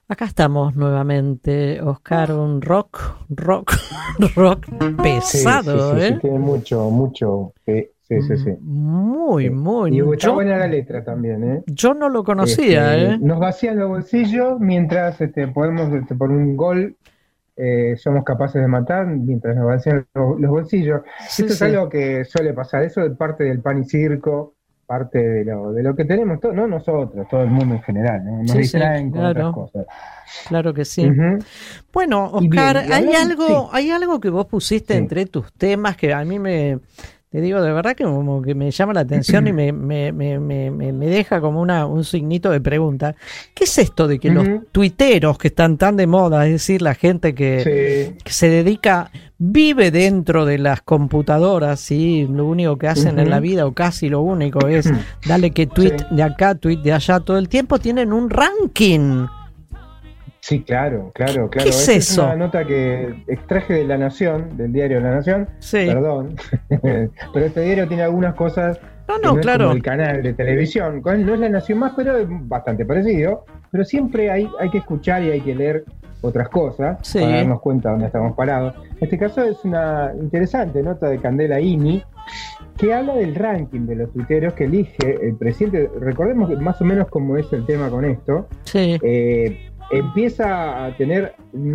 Acá estamos nuevamente, Oscar, un rock Sí, sí, pesado, sí, sí, ¿eh? tiene mucho, mucho. Sí, sí, sí, sí. Muy, Sí. muy. Y está buena la letra también, ¿eh? Yo no lo conocía, ¿eh? Nos vacían los bolsillos mientras podemos, por un gol, somos capaces de matar mientras nos vacían los bolsillos. Sí, Esto es sí. algo que suele pasar, eso es parte del pan y circo, parte de lo que tenemos, no nosotros, todo el mundo en general, ¿no? Nos Sí, sí, distraen con otras claro, cosas. claro que sí. Ujú. Bueno, Y bien, Oscar, y hablando, sí, hay algo que vos pusiste sí. entre tus temas que a mí te digo, de verdad que como que me llama la atención y me deja como un signito de pregunta. ¿Qué es esto de que los Ujú. tuiteros que están tan de moda, es decir, la gente Sí. que se dedica, vive dentro de las computadoras y lo único que hacen en la Ujú. vida, o casi lo único, es darle que Sí, tweet de acá, tweet de allá todo el tiempo, tienen un ranking? sí, claro, claro, ¿Qué claro. es Esta es una eso? nota que extraje de La Nación, del diario La Nación, Sí. perdón, pero este diario tiene algunas cosas No, que no, no es como claro. el canal de televisión, no es La Nación más, pero es bastante parecido, pero siempre hay que escuchar y hay que leer otras cosas para Sí. darnos cuenta de dónde estamos parados. En este caso es una interesante nota de Candela Ini que habla del ranking de los tuiteros que elige el presidente. Recordemos que más o menos cómo es el tema con esto. Sí. Empieza a tener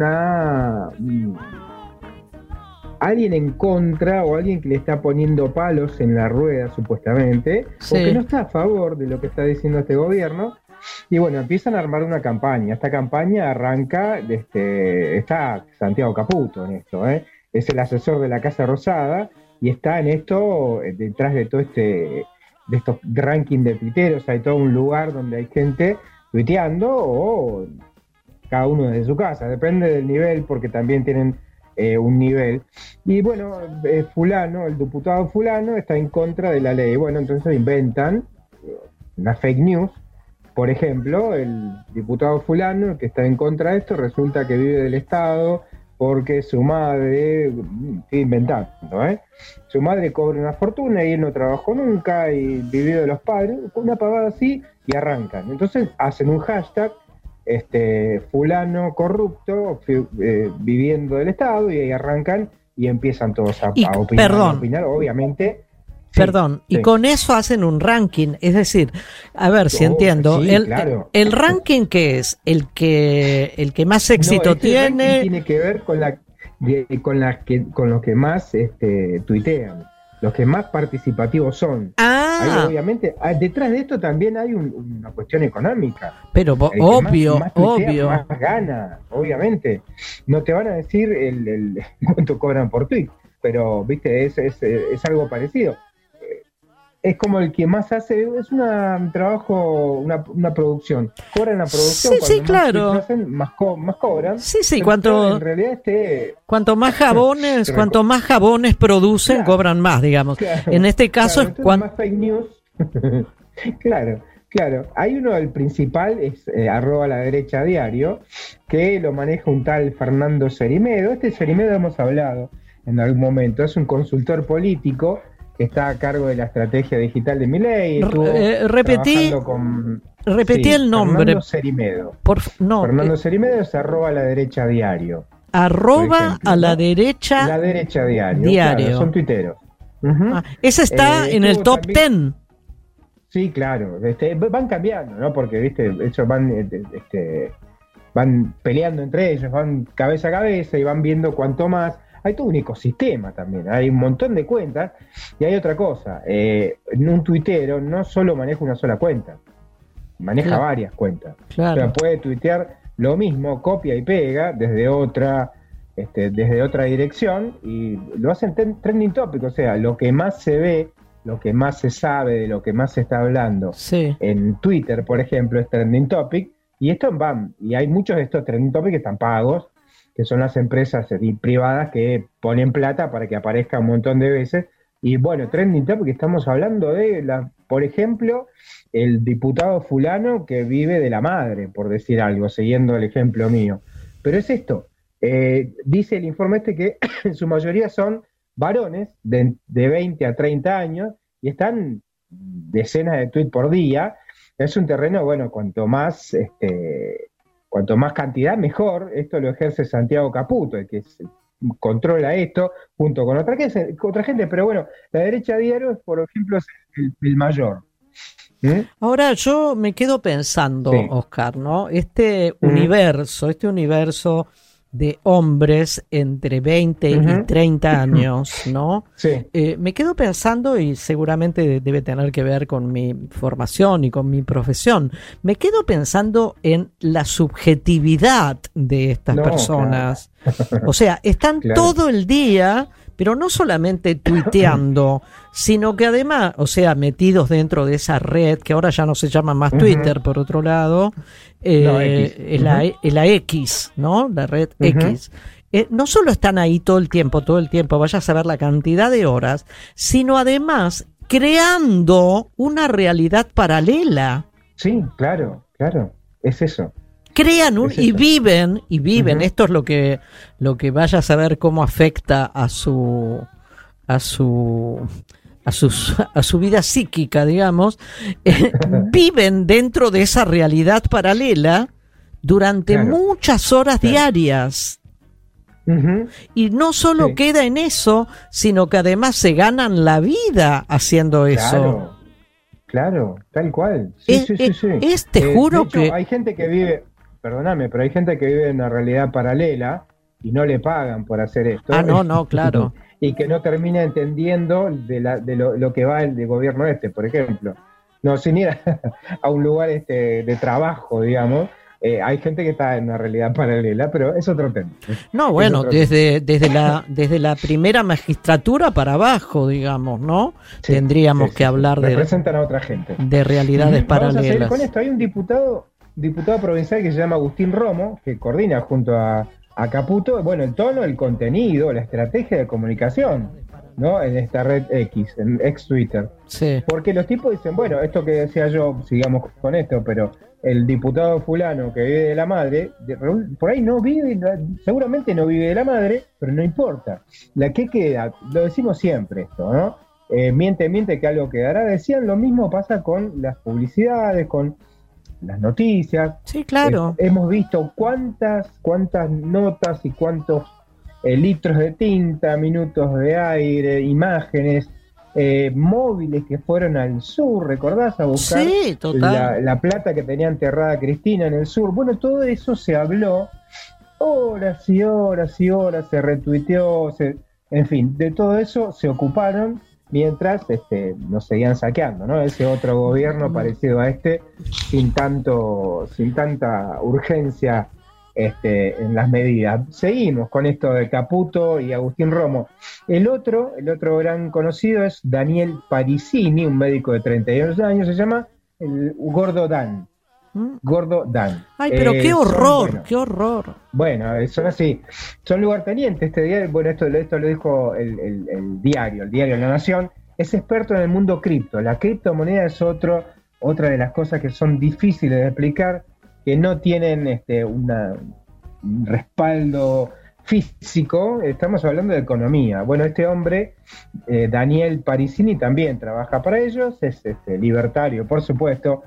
alguien en contra o alguien que le está poniendo palos en la rueda supuestamente, o que Sí. no está a favor de lo que está diciendo este gobierno. Y bueno, empiezan a armar una campaña. Esta campaña arranca está Santiago Caputo en esto, ¿eh? Es el asesor de la Casa Rosada y está en esto, detrás de todo de estos rankings de tuiteros. Hay todo un lugar donde hay gente tuiteando o cada uno desde su casa, depende del nivel, porque también tienen un nivel. Y bueno, fulano, el diputado fulano, está en contra de la ley. Bueno, entonces inventan una fake news. Por ejemplo, el diputado fulano, que está en contra de esto, resulta que vive del Estado porque su madre, estoy inventando, su madre cobra una fortuna y él no trabajó nunca y vivió de los padres, una pavada así, y arrancan. Entonces hacen un hashtag, fulano corrupto viviendo del Estado, y ahí arrancan y empiezan todos Y, a perdón, opinar, obviamente. Sí, perdón, y sí. con eso hacen un ranking, es decir, a ver si Oh, entiendo, sí, claro. el ranking que es el que más No, éxito este ranking tiene. tiene que ver con los que más tuitean, los que más participativos son. Hay Ah, obviamente, detrás de esto también hay una cuestión económica. pero El que obvio, más tuitea, obvio. más gana, obviamente. No te van a decir cuánto cobran por tweet, pero viste, es algo parecido. Es como el que más hace, es un trabajo, una producción. Cobran la Sí, producción, sí, cuando más tweets claro. hacen, más cobran, Sí, sí, pero en realidad cuanto más jabones producen, claro, cobran más, digamos. En claro, este caso claro, es entonces más fake news. Claro, claro. Hay uno, el principal, es arroba la derecha diario, que lo maneja un tal Fernando Cerimedo. Este Cerimedo hemos hablado en algún momento, es un consultor político que está a cargo de la estrategia digital de Milei, estuvo repetí, trabajando con, repetí sí, el nombre. Fernando Cerimedo. No, Fernando Cerimedo es arroba la derecha diario, por arroba a ejemplo, la ¿no? derecha La derecha diario, claro, son diario. tuiteros. Ujú. Ese está en el Estuvo top también, 10. sí, claro, van cambiando, ¿no? Porque, viste, ellos van peleando entre ellos, van cabeza a cabeza y van viendo cuánto más. Hay todo un ecosistema también, hay un montón de cuentas. Y hay otra cosa, un tuitero no solo maneja una sola cuenta, maneja Claro, varias cuentas. O sea, claro. puede tuitear lo mismo, copia y pega desde otra dirección, y lo hacen trending topic. O sea, lo que más se ve, lo que más se sabe, de lo que más se está hablando Sí. en Twitter, por ejemplo, es trending topic. Y esto van, y hay muchos de estos trending topics que están pagos, que son las empresas privadas que ponen plata para que aparezca un montón de veces. Y bueno, trending topic, estamos hablando por ejemplo, el diputado fulano que vive de la madre, por decir algo, siguiendo el ejemplo mío. Pero es esto, dice el informe que en su mayoría son varones de 20 a 30 años y están decenas de tweets por día. Es un terreno, bueno, cuanto más cuanto más cantidad, mejor. Esto lo ejerce Santiago Caputo, el que controla esto, junto con otra gente, pero bueno, la derecha diario, por ejemplo, es el mayor. Ahora yo me quedo pensando, sí, Oscar, ¿no? Este universo de hombres entre 20 y 30 años, ¿no? Sí. Me quedo pensando, y seguramente debe tener que ver con mi formación y con mi profesión, me quedo pensando en la subjetividad de estas personas. Claro. O sea, están todo el día, pero no solamente tuiteando, sino que además, o sea, metidos dentro de esa red, que ahora ya no se llama más Twitter, por otro lado, es la X, ¿no? La red X. No solo están ahí todo el tiempo, vaya a saber la cantidad de horas, sino además creando una realidad paralela. Sí, claro, es eso. Crean y viven, esto es lo que vaya a saber cómo afecta a su vida psíquica, digamos, viven dentro de esa realidad paralela durante muchas horas diarias. Y no solo queda en eso, sino que además se ganan la vida haciendo eso. Claro, tal cual. Sí. Te juro de hecho, que hay gente que vive, perdóname, pero hay gente que vive en una realidad paralela y no le pagan por hacer esto. No, claro. Y que no termina entendiendo de lo que va el de gobierno por ejemplo. No, sin ir a un lugar de trabajo, digamos. Hay gente que está en una realidad paralela, pero es otro tema. No, bueno, desde la primera magistratura para abajo, digamos, ¿no? Sí, tendríamos que hablar representan a otra gente. De realidades paralelas. Vamos a seguir con esto. Hay un diputado provincial que se llama Agustín Romo, que coordina junto a Caputo, bueno, el tono, el contenido, la estrategia de comunicación, ¿no? En esta red X, en ex Twitter. Sí. Porque los tipos dicen, bueno, esto que decía yo, sigamos con esto, pero el diputado fulano que vive de la madre, por ahí no vive, seguramente no vive de la madre, pero no importa. La que queda, lo decimos siempre esto, ¿no? Miente que algo quedará. Decían lo mismo pasa con las publicidades, con las noticias. Sí, claro. Hemos visto cuántas notas y cuántos litros de tinta, minutos de aire, imágenes, móviles que fueron al sur, ¿recordás? A buscar la plata que tenía enterrada Cristina en el sur. Bueno, todo eso se habló horas y horas y horas, se retuiteó, en fin, de todo eso se ocuparon mientras nos seguían saqueando, ¿no? Ese otro gobierno parecido a sin tanta urgencia en las medidas. Seguimos con esto de Caputo y Agustín Romo. El otro gran conocido es Daniel Parisini, un médico de 32 años, se llama el Gordo Dan. Gordo Dan. Ay, pero qué horror, qué horror. Bueno, son así. Son lugartenientes. Este día, bueno, esto lo dijo el diario La Nación. Es experto en el mundo cripto. La criptomoneda es otra de las cosas que son difíciles de explicar, que no tienen un respaldo físico. Estamos hablando de economía. Bueno, este hombre, Daniel Parisini, también trabaja para ellos. Es libertario, por supuesto.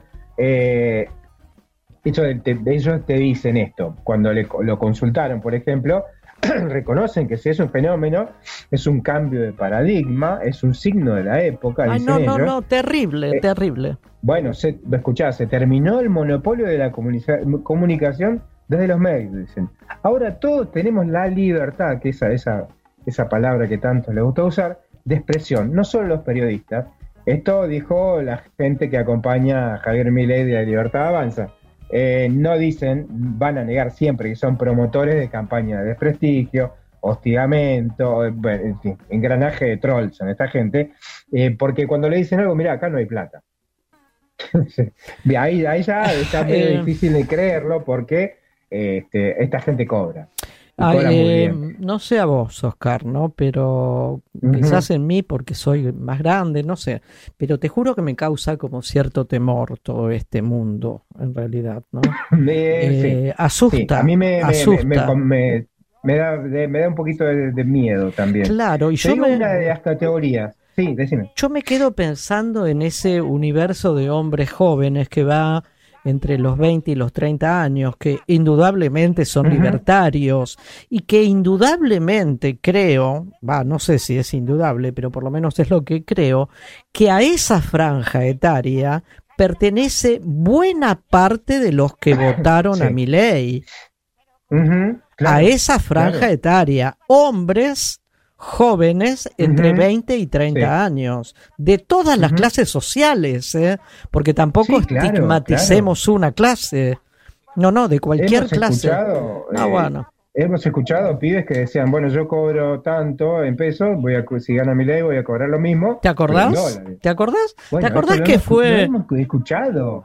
Ellos te dicen esto, cuando lo consultaron, por ejemplo, reconocen que si es un fenómeno, es un cambio de paradigma, es un signo de la época. Ay, no, terrible. Bueno, escuchá, se terminó el monopolio de la comunicación desde los medios, dicen. Ahora todos tenemos la libertad, que esa palabra que tanto les gusta usar, de expresión, no solo los periodistas. Esto dijo la gente que acompaña a Javier Milei de la Libertad Avanza. No dicen, van a negar siempre que son promotores de campaña de desprestigio, hostigamiento, en fin, engranaje de trolls son esta gente, porque cuando le dicen algo, mira, acá no hay plata. ahí ya está medio difícil de creerlo, porque esta gente cobra. No sé a vos, Oscar, ¿no? Pero quizás en mí, porque soy más grande, no sé, pero te juro que me causa como cierto temor todo este mundo, en realidad, ¿no? Asusta. Sí. A mí asusta. Me da un poquito de miedo también. Claro, y una de las categorías. Sí, decime. Yo me quedo pensando en ese universo de hombres jóvenes que va entre los 20 y los 30 años, que indudablemente son libertarios y que indudablemente creo, no sé si es indudable, pero por lo menos es lo que creo, que a esa franja etaria pertenece buena parte de los que votaron a Milei. Claro, a esa franja etaria, hombres jóvenes entre 20 y 30 años, de todas las clases sociales, porque tampoco estigmaticemos una clase, no, de cualquier clase. Bueno. Hemos escuchado pibes que decían, bueno, yo cobro tanto en pesos, si gana Milei voy a cobrar lo mismo. ¿Te acordás? ¿Te acordás? Bueno, ¿te acordás que fue? Lo hemos escuchado.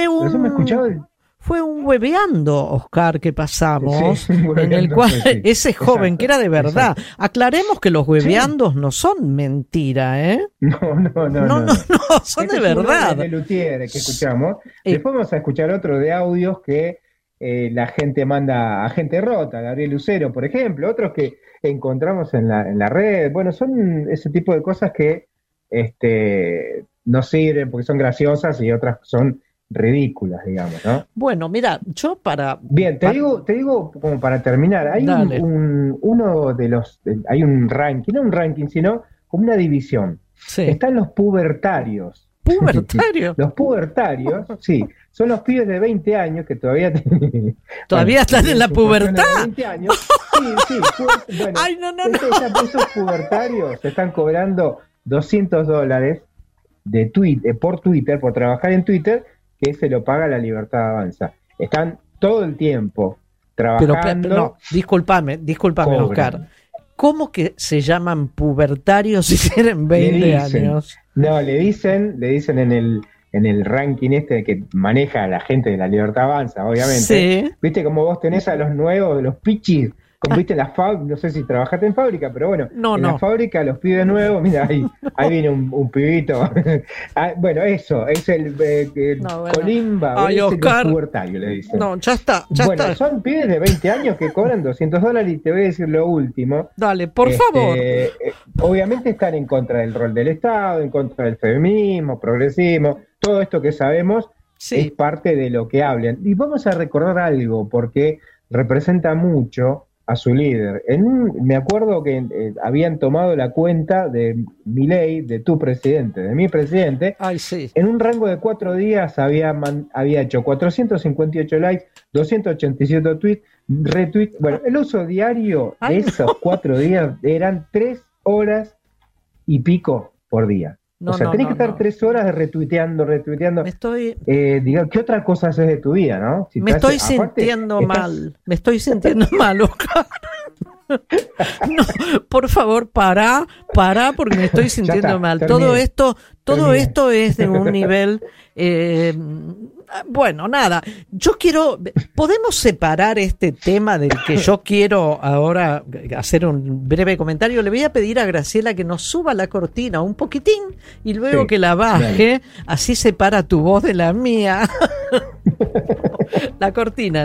Fue un hueveando, Oscar, que pasamos, en el cual ese joven, que era de verdad. Aclaremos que los hueveandos no son mentira, ¿eh? No, son de verdad. De Lutier que escuchamos. Después vamos a escuchar otro de audios que la gente manda a gente rota, Gabriel Lucero, por ejemplo, otros que encontramos en la red. Bueno, son ese tipo de cosas que no sirven porque son graciosas y otras son ridículas, digamos, ¿no? Bueno, mira, yo Bien, te digo como para terminar, hay hay un ranking, no un ranking, sino como una división. Sí. Están los pubertarios. ¿Pubertarios? Los pubertarios, sí, son los pibes de 20 años que todavía están en la pubertad. 20 años. Sí. Bueno, ay, no. Esos pubertarios se están cobrando $200 por Twitter, por trabajar en Twitter, que se lo paga la Libertad Avanza. Están todo el tiempo trabajando. Pero no, discúlpame, Oscar. ¿Cómo que se llaman pubertarios si tienen 20 años? No, le dicen en el ranking que maneja la gente de la Libertad Avanza, obviamente. Sí. Viste como vos tenés a los nuevos, los pichis, como viste en la fábrica, no sé si trabajaste en fábrica, pero bueno, la fábrica, los pibes nuevos, mira, ahí viene un pibito. Bueno, eso, es el colimba, es el pubertario, le dicen. No, ya está. Son pibes de 20 años que cobran $200 y te voy a decir lo último. Dale, por favor. Obviamente están en contra del rol del Estado, en contra del feminismo, progresismo, todo esto que sabemos es parte de lo que hablan. Y vamos a recordar algo, porque representa mucho a su líder. Me acuerdo que habían tomado la cuenta de Milei, de mi presidente. Ay, sí. En un rango de 4 días había hecho 458 likes, 287 retweets. Bueno, el uso diario de esos 4 días eran 3 horas y pico por día. Tenés que estar 3 horas retuiteando. Diga, ¿qué otra cosa haces de tu vida, no? Me estoy sintiendo mal, Oscar. No, por favor, pará, porque me estoy sintiendo mal. Todo esto es de un nivel... bueno, nada, podemos separar este tema del que yo quiero ahora hacer un breve comentario. Le voy a pedir a Graciela que nos suba la cortina un poquitín y luego que la baje, así separa tu voz de la mía. La cortina.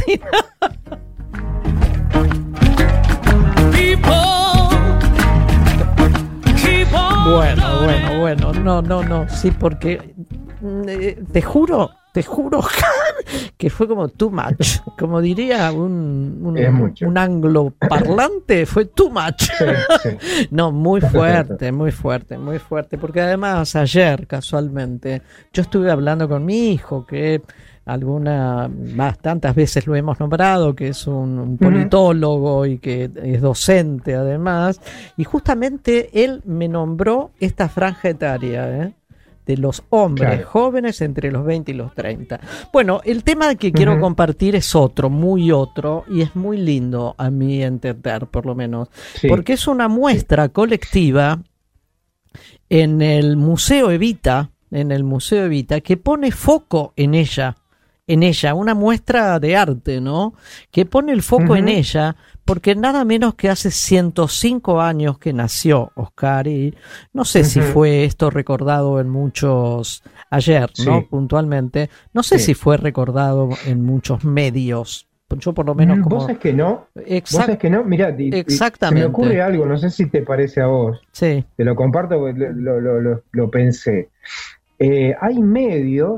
Bueno, no, sí, porque te juro que fue como too much, como diría un angloparlante, fue too much. Sí. No, muy fuerte, porque además ayer casualmente yo estuve hablando con mi hijo, que tantas veces lo hemos nombrado, que es un politólogo y que es docente además, y justamente él me nombró esta franja etaria, de los hombres jóvenes entre los 20 y los 30. Bueno, el tema que quiero compartir es muy otro, y es muy lindo a mi entender, por lo menos, porque es una muestra colectiva en el Museo Evita, que pone foco en ella, una muestra de arte, ¿no? Que pone el foco en ella, porque nada menos que hace 105 años que nació Oscar, y no sé si fue esto recordado en muchos ayer, ¿no? Puntualmente, no sé si fue recordado en muchos medios. Yo por lo menos como... ¿Vos es que no? Mirá, exactamente. Se me ocurre algo, no sé si te parece a vos. Sí. Te lo comparto porque lo pensé. Hay medios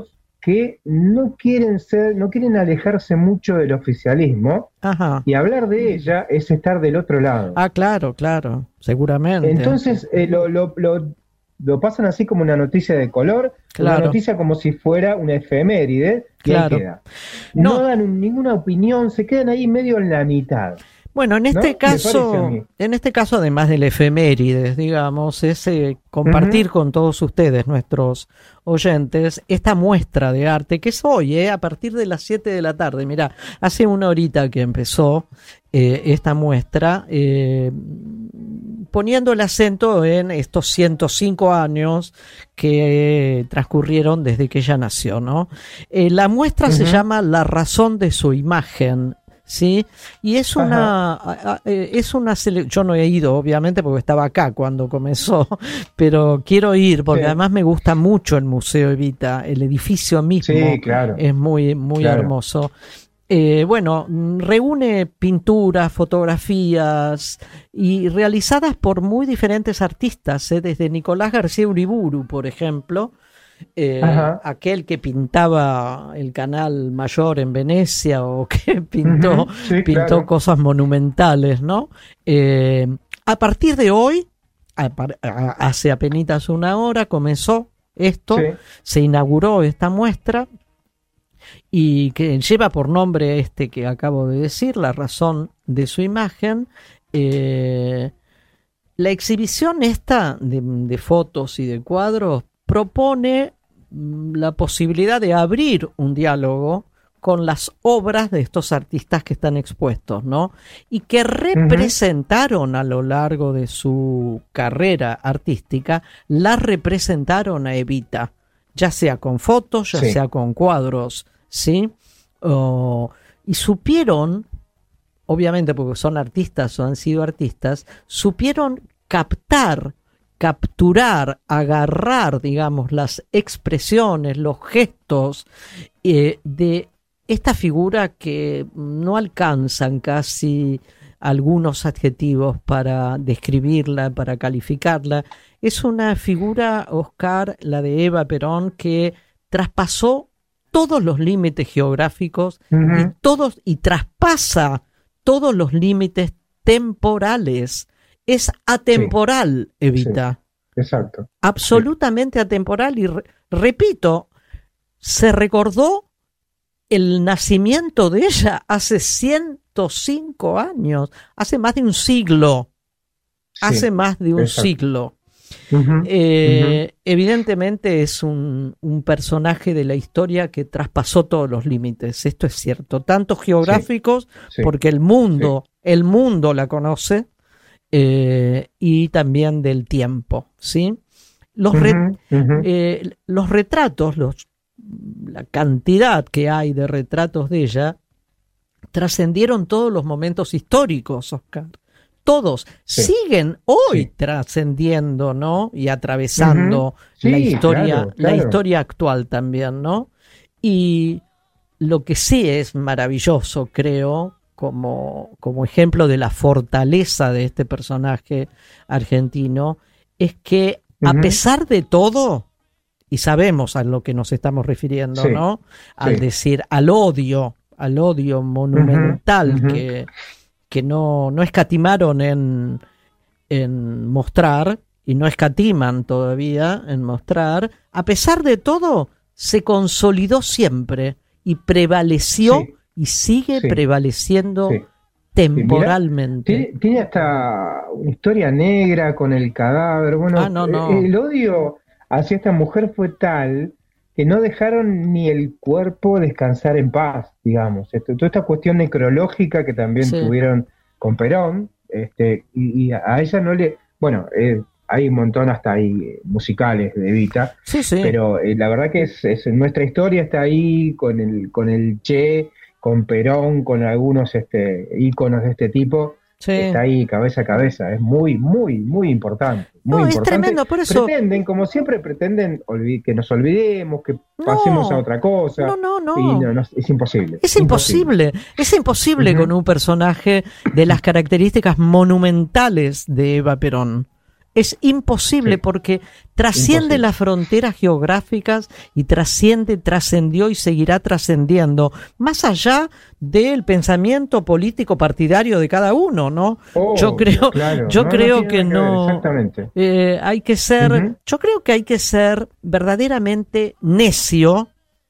que no quieren alejarse mucho del oficialismo. Ajá. Y hablar de ella es estar del otro lado. Ah, claro, seguramente. Entonces lo pasan así como una noticia de color, claro. Una noticia como si fuera una efeméride, y claro. ahí queda. No dan ninguna opinión, se quedan ahí medio en la mitad. Bueno, en este caso, además del efemérides, digamos, es compartir con todos ustedes, nuestros oyentes, esta muestra de arte que es hoy, a partir de las 7 de la tarde. Mirá, hace una horita que empezó esta muestra, poniendo el acento en estos 105 años que transcurrieron desde que ella nació, ¿no? La muestra se llama La razón de su imagen. Sí, y es una yo no he ido obviamente porque estaba acá cuando comenzó, pero quiero ir porque además me gusta mucho el Museo Evita, el edificio mismo es muy hermoso. Bueno, reúne pinturas, fotografías y realizadas por muy diferentes artistas, desde Nicolás García Uriburu, por ejemplo, aquel que pintaba el Canal Mayor en Venecia o que pintó cosas monumentales, ¿no? A partir de hoy, hace apenas una hora comenzó esto, se inauguró esta muestra y que lleva por nombre que acabo de decir, La razón de su imagen. La exhibición esta de fotos y de cuadros propone la posibilidad de abrir un diálogo con las obras de estos artistas que están expuestos, ¿no? Y que representaron a lo largo de su carrera artística, la representaron a Evita, ya sea con fotos, ya sea con cuadros, ¿sí? Y supieron, obviamente porque son artistas o han sido artistas, supieron capturar, agarrar, digamos, las expresiones, los gestos de esta figura que no alcanzan casi algunos adjetivos para describirla, para calificarla. Es una figura, Oscar, la de Eva Perón, que traspasó todos los límites geográficos y traspasa todos los límites temporales. Es atemporal, Evita. Exacto. Absolutamente atemporal. Y repito, se recordó el nacimiento de ella hace 105 años, hace más de un siglo. Hace más de un siglo. Evidentemente es un personaje de la historia que traspasó todos los límites. Esto es cierto. Tanto geográficos, porque el mundo la conoce, y también del tiempo, ¿sí? Los retratos, la cantidad que hay de retratos de ella, trascendieron todos los momentos históricos, Oscar. Todos siguen hoy trascendiendo, ¿no? Y atravesando la historia actual también, ¿no? Y lo que sí es maravilloso, creo, como ejemplo de la fortaleza de este personaje argentino, es que a pesar de todo, y sabemos a lo que nos estamos refiriendo, ¿no? Al decir, al odio monumental que no escatimaron en mostrar, y no escatiman todavía en mostrar, a pesar de todo, se consolidó siempre y prevaleció y sigue prevaleciendo temporalmente. Tiene hasta una historia negra con el cadáver. Bueno, el odio hacia esta mujer fue tal que no dejaron ni el cuerpo descansar en paz, digamos. Toda esta cuestión necrológica que también tuvieron con Perón, y a ella no le... Bueno, hay un montón hasta ahí musicales de Evita, pero la verdad que es nuestra historia está ahí con el Che, con Perón, con algunos íconos de este tipo. Está ahí cabeza a cabeza, es muy, muy, muy importante. Muy importante. Es tremendo, por eso. Como siempre pretenden que nos olvidemos, que pasemos a otra cosa. No. Es imposible. Es imposible con un personaje de las características monumentales de Eva Perón. Es imposible porque trasciende las fronteras geográficas y trascendió y seguirá trascendiendo, más allá del pensamiento político partidario de cada uno, ¿no? Yo creo que no. Exactamente. Hay que ser, yo creo que hay que ser verdaderamente necio,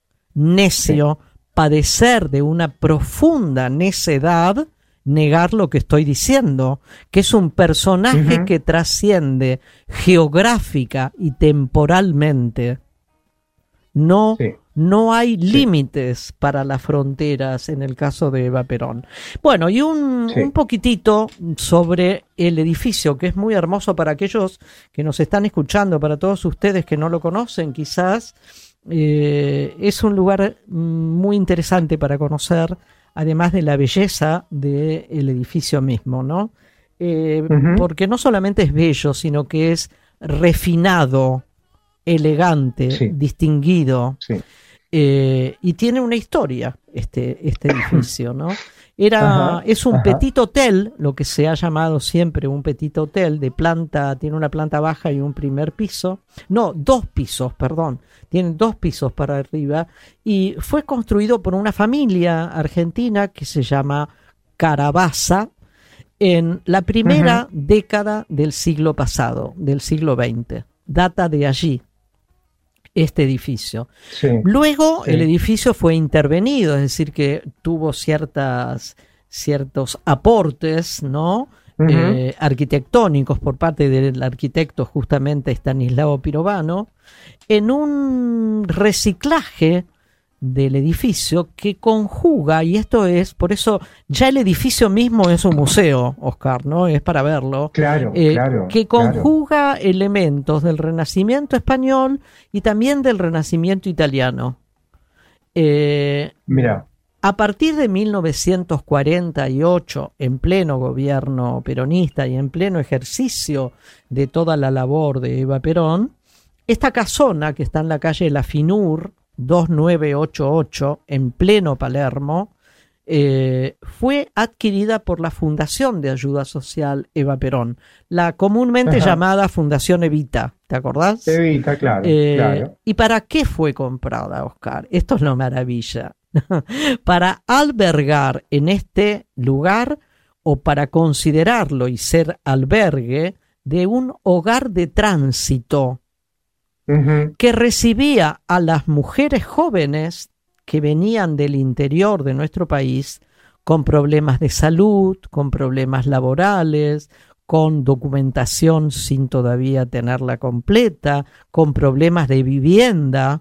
padecer de una profunda necedad, negar lo que estoy diciendo, que es un personaje que trasciende geográfica y temporalmente. No hay límites para las fronteras en el caso de Eva Perón. Bueno, y un poquitito sobre el edificio, que es muy hermoso para aquellos que nos están escuchando, para todos ustedes que no lo conocen quizás. Es un lugar muy interesante para conocer, además de la belleza del edificio mismo, ¿no? Porque no solamente es bello, sino que es refinado, elegante, distinguido, y tiene una historia este edificio, ¿no? Es un petit hotel, lo que se ha llamado siempre un petit hotel, tiene una planta baja y un primer piso, dos pisos, perdón, tiene 2 pisos para arriba, y fue construido por una familia argentina que se llama Carabaza en la primera década del siglo pasado, del siglo XX. Data de allí este edificio. Luego el edificio fue intervenido, es decir, que tuvo ciertos aportes, ¿no? Arquitectónicos por parte del arquitecto justamente Estanislao Pirovano, en un reciclaje del edificio que conjuga, y esto es, por eso ya el edificio mismo es un museo, Oscar, ¿no? Es para verlo. Que conjuga elementos del Renacimiento español y también del Renacimiento italiano. Mira. A partir de 1948, en pleno gobierno peronista y en pleno ejercicio de toda la labor de Eva Perón, esta casona que está en la calle La Finur, 2988, en pleno Palermo, fue adquirida por la Fundación de Ayuda Social Eva Perón, la comúnmente llamada Fundación Evita, ¿te acordás? Evita, claro. ¿Y para qué fue comprada, Oscar? Esto es lo maravilla. Para albergar en este lugar, o para considerarlo y ser albergue de un hogar de tránsito que recibía a las mujeres jóvenes que venían del interior de nuestro país con problemas de salud, con problemas laborales, con documentación sin todavía tenerla completa, con problemas de vivienda.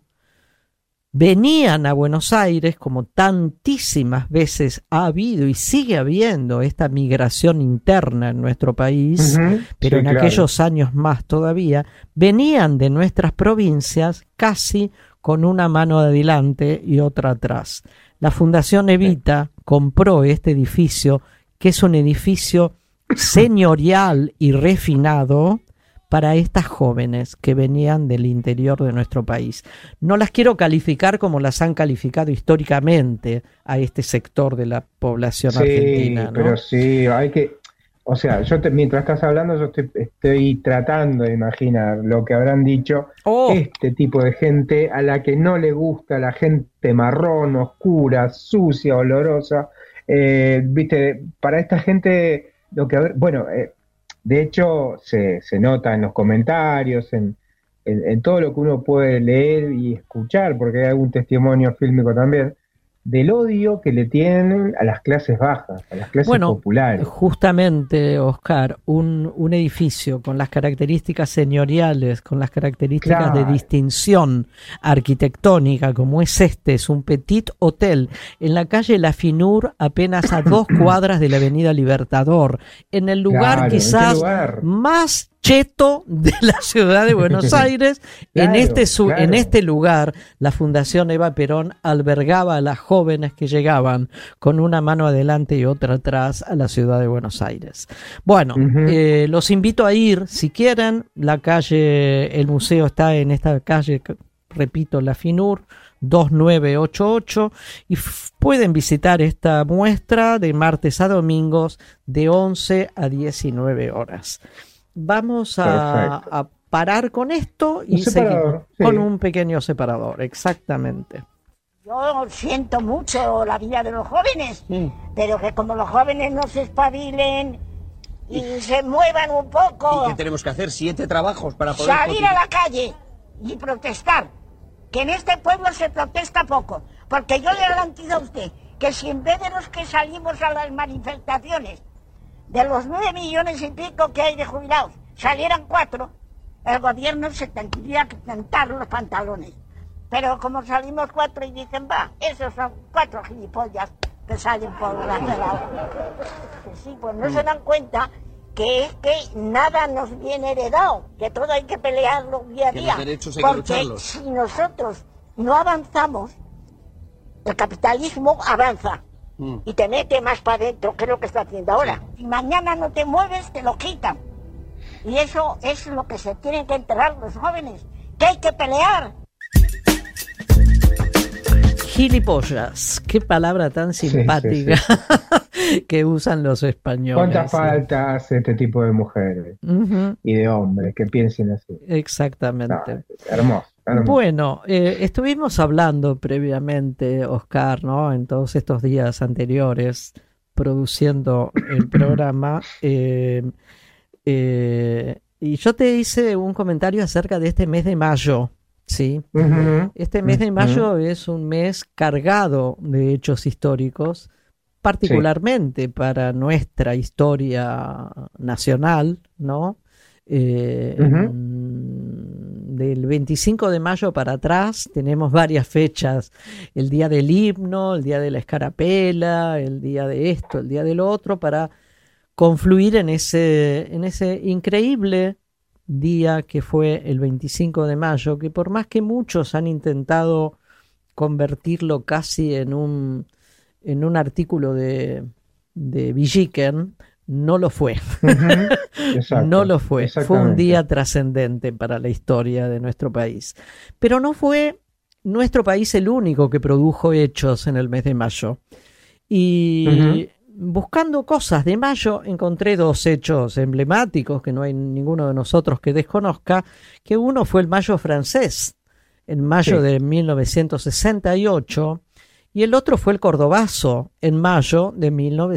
Venían a Buenos Aires, como tantísimas veces ha habido y sigue habiendo esta migración interna en nuestro país, pero en aquellos años más todavía, venían de nuestras provincias casi con una mano adelante y otra atrás. La Fundación Evita compró este edificio, que es un edificio señorial y refinado, para estas jóvenes que venían del interior de nuestro país. No las quiero calificar como las han calificado históricamente a este sector de la población argentina, ¿no? Pero sí, hay que... O sea, mientras estás hablando, yo estoy tratando de imaginar lo que habrán dicho este tipo de gente a la que no le gusta la gente marrón, oscura, sucia, olorosa. Viste, para esta gente, lo que de hecho, se nota en los comentarios, en todo lo que uno puede leer y escuchar, porque hay algún testimonio fílmico también, del odio que le tienen a las clases bajas, a las clases populares. Justamente, Oscar, un edificio con las características señoriales, con las características de distinción arquitectónica, como es un petit hotel, en la calle La Finur, apenas a 2 cuadras de la avenida Libertador, en el lugar quizás más cheto de la ciudad de Buenos Aires. En este lugar la Fundación Eva Perón albergaba a las jóvenes que llegaban con una mano adelante y otra atrás a la ciudad de Buenos Aires. Bueno, los invito a ir si quieren. El museo está en esta calle, repito, La Finur 2988, y pueden visitar esta muestra de martes a domingos de 11 a 19 horas. vamos a parar con esto y seguimos con un pequeño separador, exactamente. Yo siento mucho la vida de los jóvenes, pero que como los jóvenes no se espabilen y se muevan un poco... ¿Y qué tenemos que hacer? 7 trabajos para poder... Salir a la calle y protestar, que en este pueblo se protesta poco, porque yo le garantizo a usted que si en vez de los que salimos a las manifestaciones, de los 9 millones y pico que hay de jubilados, salieran 4, el gobierno se tendría que cantar los pantalones. Pero como salimos 4 y dicen, va, esos son 4 gilipollas que salen por la lado. Sí, pues no se dan cuenta que es que nada nos viene heredado, que todo hay que pelearlo día a día. Los derechos hay que lucharlos. Si nosotros no avanzamos, el capitalismo avanza y te mete más para adentro, que es lo que está haciendo ahora. Si mañana no te mueves, te lo quitan. Y eso es lo que se tienen que enterar los jóvenes, que hay que pelear. Gilipollas, qué palabra tan simpática que usan los españoles. ¿Cuántas faltas este tipo de mujeres y de hombres que piensen así? Exactamente. Hermoso. Bueno, estuvimos hablando previamente, Oscar, ¿no? En todos estos días anteriores, produciendo el programa, y yo te hice un comentario acerca de este mes de mayo. Sí, este mes de mayo es un mes cargado de hechos históricos, particularmente para nuestra historia nacional, ¿no? Del 25 de mayo para atrás tenemos varias fechas, el día del himno, el día de la escarapela, el día de esto, el día de lo otro, para confluir en ese increíble día que fue el 25 de mayo, que por más que muchos han intentado convertirlo casi en un artículo de Villiquen, no lo fue. No lo fue. Fue un día trascendente para la historia de nuestro país. Pero no fue nuestro país el único que produjo hechos en el mes de mayo. Y buscando cosas de mayo encontré 2 hechos emblemáticos que no hay ninguno de nosotros que desconozca, que uno fue el Mayo francés, en mayo de 1968, y el otro fue el Cordobazo, en mayo de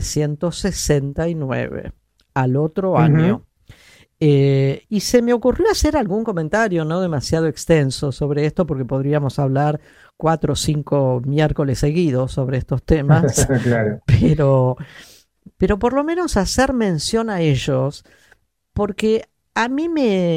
1969, al otro año. Y se me ocurrió hacer algún comentario no demasiado extenso sobre esto, porque podríamos hablar 4 o 5 miércoles seguidos sobre estos temas, claro. pero por lo menos hacer mención a ellos, porque a mí,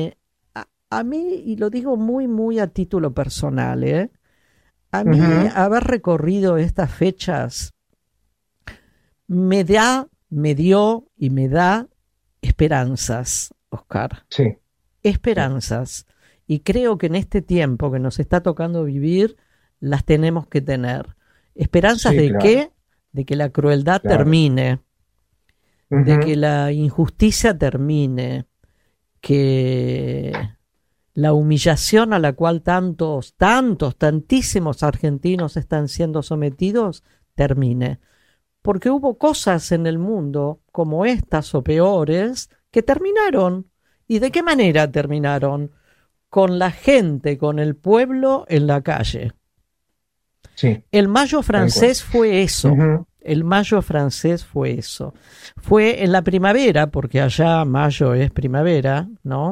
y lo digo muy, muy a título personal, a mí haber recorrido estas fechas me dio y me da esperanzas, Oscar. Sí. Esperanzas. Y creo que en este tiempo que nos está tocando vivir, las tenemos que tener. ¿Esperanzas de qué? De que la crueldad termine, de que la injusticia termine, que la humillación a la cual tantísimos argentinos están siendo sometidos termine. Porque hubo cosas en el mundo como estas o peores que terminaron. ¿Y de qué manera terminaron? Con la gente, con el pueblo en la calle. Sí. El Mayo francés fue eso. El Mayo francés fue eso. Fue en la primavera, porque allá mayo es primavera, ¿no?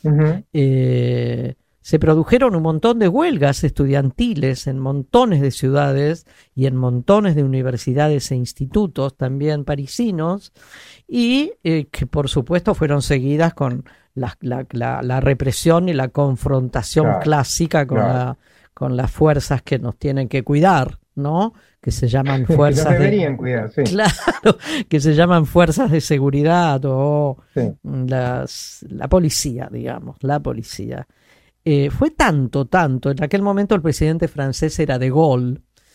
Se produjeron un montón de huelgas estudiantiles en montones de ciudades y en montones de universidades e institutos también parisinos, y que por supuesto fueron seguidas con la represión y la confrontación clásica con las fuerzas que nos tienen que cuidar, ¿no? Que se llaman fuerzas que deberían cuidar, sí. Claro, que se llaman fuerzas de seguridad o la policía, digamos, la policía. Fue tanto, en aquel momento el presidente francés era de Gaulle,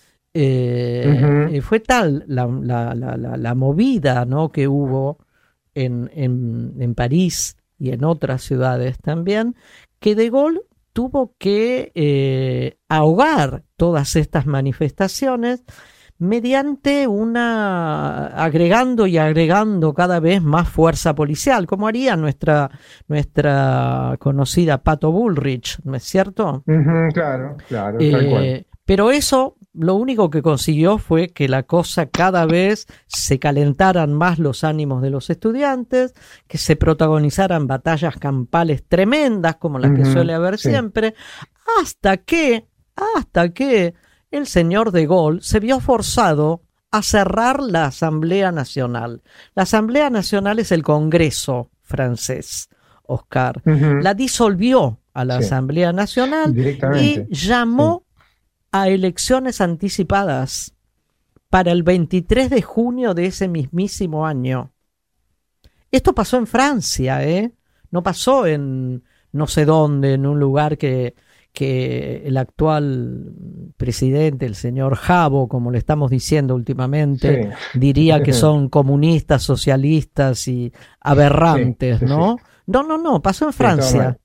fue tal la movida, ¿no?, que hubo en París y en otras ciudades también, que de Gaulle tuvo que ahogar todas estas manifestaciones mediante agregando y agregando cada vez más fuerza policial, como haría nuestra conocida Pato Bullrich, ¿no es cierto? Claro, tal cual. Pero eso lo único que consiguió fue que la cosa cada vez se calentaran más los ánimos de los estudiantes, que se protagonizaran batallas campales tremendas como las que suele haber siempre, hasta que el señor de Gaulle se vio forzado a cerrar la Asamblea Nacional. La Asamblea Nacional es el Congreso francés, Oscar. La disolvió a la Asamblea Nacional y llamó a elecciones anticipadas para el 23 de junio de ese mismísimo año. Esto pasó en Francia, no pasó en no sé dónde, en un lugar que el actual presidente, el señor Jabo, como le estamos diciendo últimamente, diría que son comunistas, socialistas y aberrantes, ¿no? No, pasó en Francia,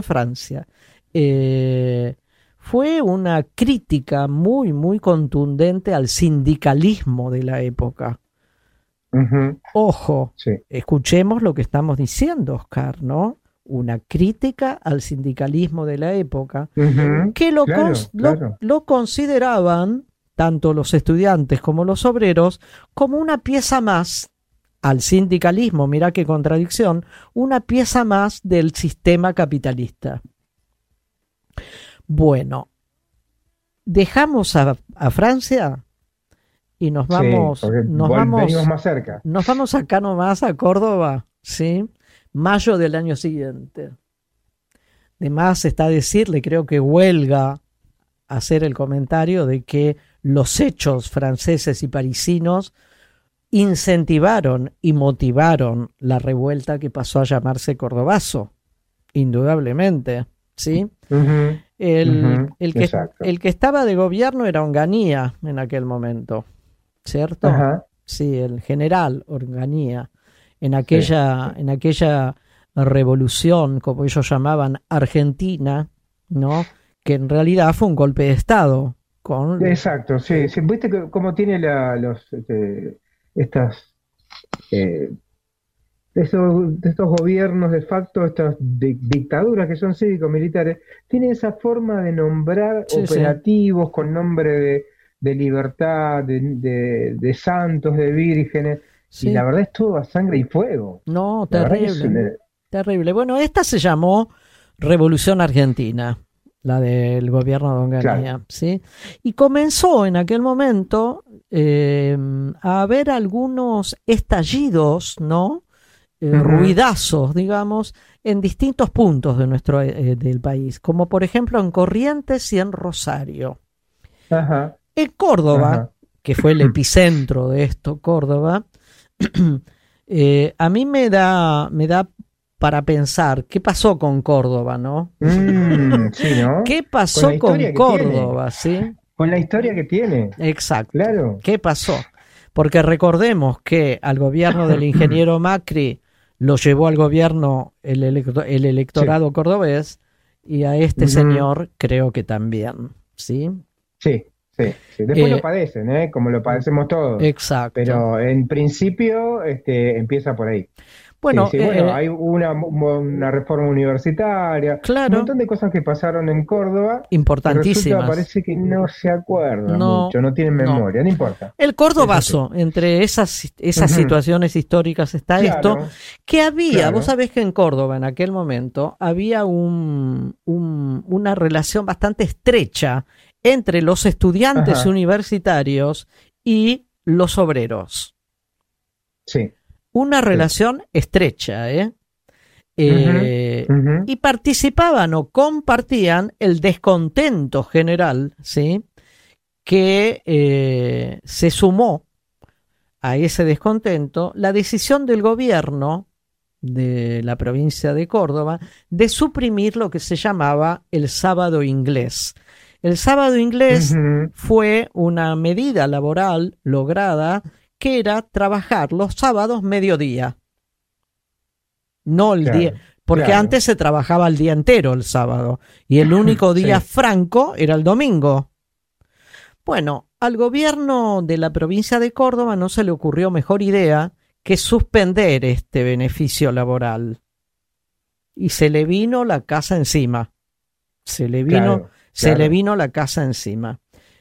fue una crítica muy, muy contundente al sindicalismo de la época. Ojo, escuchemos lo que estamos diciendo, Oscar, ¿no? Una crítica al sindicalismo de la época, que lo consideraban, tanto los estudiantes como los obreros, como una pieza más al sindicalismo, mirá qué contradicción, una pieza más del sistema capitalista. Bueno, dejamos a Francia y nos vamos más cerca. Nos vamos acá nomás a Córdoba, ¿sí? Mayo del año siguiente. De más está decirle, creo que huelga hacer el comentario de que los hechos franceses y parisinos incentivaron y motivaron la revuelta que pasó a llamarse Cordobazo, indudablemente, ¿sí? El que estaba de gobierno era Onganía en aquel momento, ¿cierto? Sí, el general Onganía. En aquella revolución, como ellos llamaban, argentina, ¿no? Que en realidad fue un golpe de Estado. Exacto, sí. ¿Viste cómo tiene estos gobiernos de facto, estas dictaduras que son cívico-militares, tienen esa forma de nombrar operativos con nombre de libertad, de santos, de vírgenes? Sí. Y la verdad es todo a sangre y fuego. No, terrible. Terrible. Bueno, esta se llamó Revolución Argentina, la del gobierno de Onganía, ¿sí? Y comenzó en aquel momento a haber algunos estallidos, ¿no? Ruidazos, digamos, en distintos puntos de del país, como por ejemplo en Corrientes y en Rosario. En Córdoba, que fue el epicentro de esto, Córdoba, a mí me da para pensar qué pasó con Córdoba, ¿no? Sí, ¿no? ¿Qué pasó con Córdoba, sí? Con la historia que tiene. Exacto. Claro. ¿Qué pasó? Porque recordemos que al gobierno del ingeniero Macri lo llevó al gobierno el electorado cordobés, y a este señor creo que también, ¿sí? Sí. Después lo padecen, como lo padecemos todos. Exacto. Pero en principio empieza por ahí. Bueno, hay una reforma universitaria, un montón de cosas que pasaron en Córdoba. Importantísimas. Parece que no se acuerdan mucho, no tienen memoria, no importa. El Cordobazo, entre esas situaciones históricas está esto, que había, vos sabés que en Córdoba en aquel momento había una relación bastante estrecha entre los estudiantes universitarios y los obreros. Sí. Una relación estrecha, y participaban o compartían el descontento general, ¿sí? Que se sumó a ese descontento la decisión del gobierno de la provincia de Córdoba de suprimir lo que se llamaba el sábado inglés. El sábado inglés fue una medida laboral lograda que era trabajar los sábados mediodía. No el día, porque antes se trabajaba el día entero el sábado y el único día franco era el domingo. Bueno, al gobierno de la provincia de Córdoba no se le ocurrió mejor idea que suspender este beneficio laboral. Y se le vino la casa encima. Se le vino la casa encima.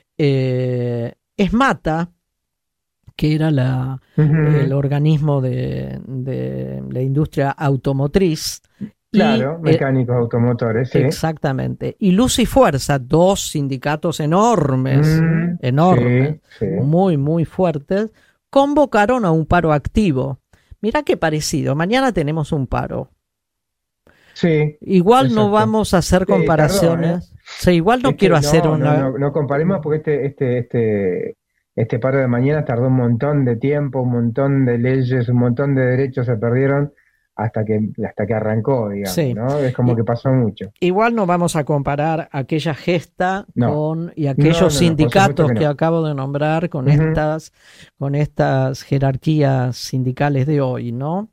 ESMATA, que era el organismo de la industria automotriz. Claro, mecánicos automotores, sí. Exactamente. Y Luz y Fuerza, dos sindicatos enormes, sí. muy, muy fuertes, convocaron a un paro activo. Mirá qué parecido. Mañana tenemos un paro. Sí. Igual exacto. No vamos a hacer comparaciones. Perdón, Sí, igual no quiero hacer una... No comparemos porque este paro de mañana tardó un montón de tiempo, un montón de leyes, un montón de derechos se perdieron hasta que arrancó, digamos, sí. ¿No? Es como que pasó mucho. Igual no vamos a comparar aquella gesta y aquellos sindicatos que acabo de nombrar con estas jerarquías sindicales de hoy, ¿no?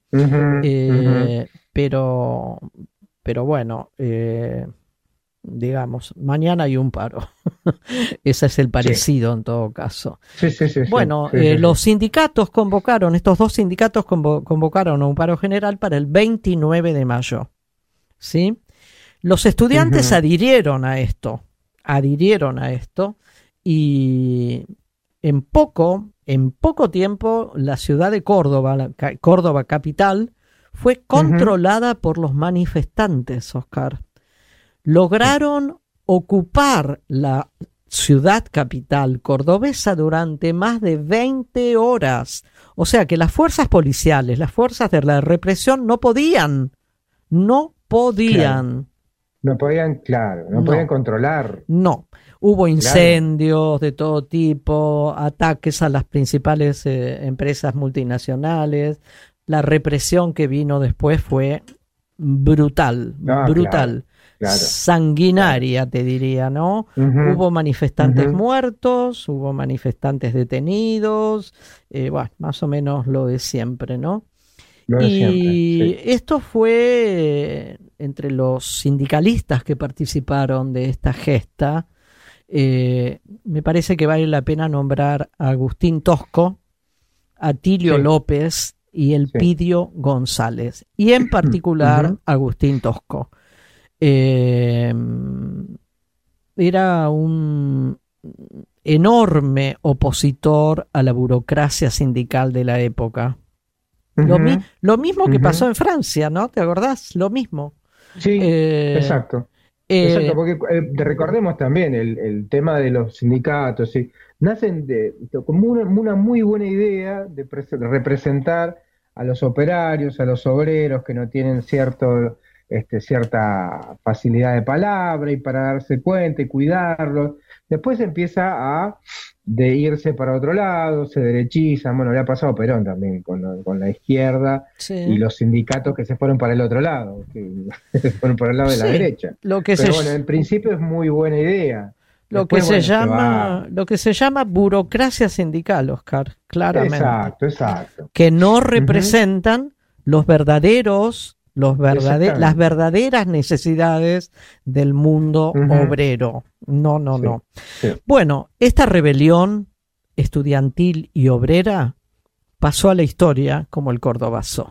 Pero bueno, digamos, mañana hay un paro. Ese es el parecido en todo caso. Sí. Bueno, los sindicatos convocaron, estos dos sindicatos convocaron a un paro general para el 29 de mayo. ¿Sí? Los estudiantes adhirieron a esto y en poco tiempo la ciudad de Córdoba, Córdoba capital, fue controlada por los manifestantes, Oscar. Lograron ocupar la ciudad capital cordobesa durante más de 20 horas. O sea que las fuerzas policiales, las fuerzas de la represión no podían. No podían controlar. No. Hubo incendios de todo tipo, ataques a las principales empresas multinacionales. La represión que vino después fue brutal. Claro. Sanguinaria, te diría, ¿no? Hubo manifestantes muertos, hubo manifestantes detenidos, bueno, más o menos lo de siempre, ¿no? Esto fue entre los sindicalistas que participaron de esta gesta. Me parece que vale la pena nombrar a Agustín Tosco, a Tilio López y Elpidio González, y en particular Agustín Tosco. Era un enorme opositor a la burocracia sindical de la época. Lo mismo que pasó en Francia, ¿no? ¿Te acordás? Lo mismo. Sí, exacto. Exacto, porque recordemos también el tema de los sindicatos, ¿sí? Nacen como una muy buena idea de representar a los operarios, a los obreros que no tienen cierta facilidad de palabra y para darse cuenta y cuidarlos. Después empieza de irse para otro lado, se derechizan. Bueno, le ha pasado a Perón también con la izquierda y los sindicatos que se fueron para el otro lado, que se fueron para el lado de la derecha. Pero bueno, en principio es muy buena idea. Lo que se llama burocracia sindical, Oscar, claramente. Exacto. Que no representan las verdaderas necesidades del mundo obrero. No. Sí. Bueno, esta rebelión estudiantil y obrera pasó a la historia como el Cordobazo.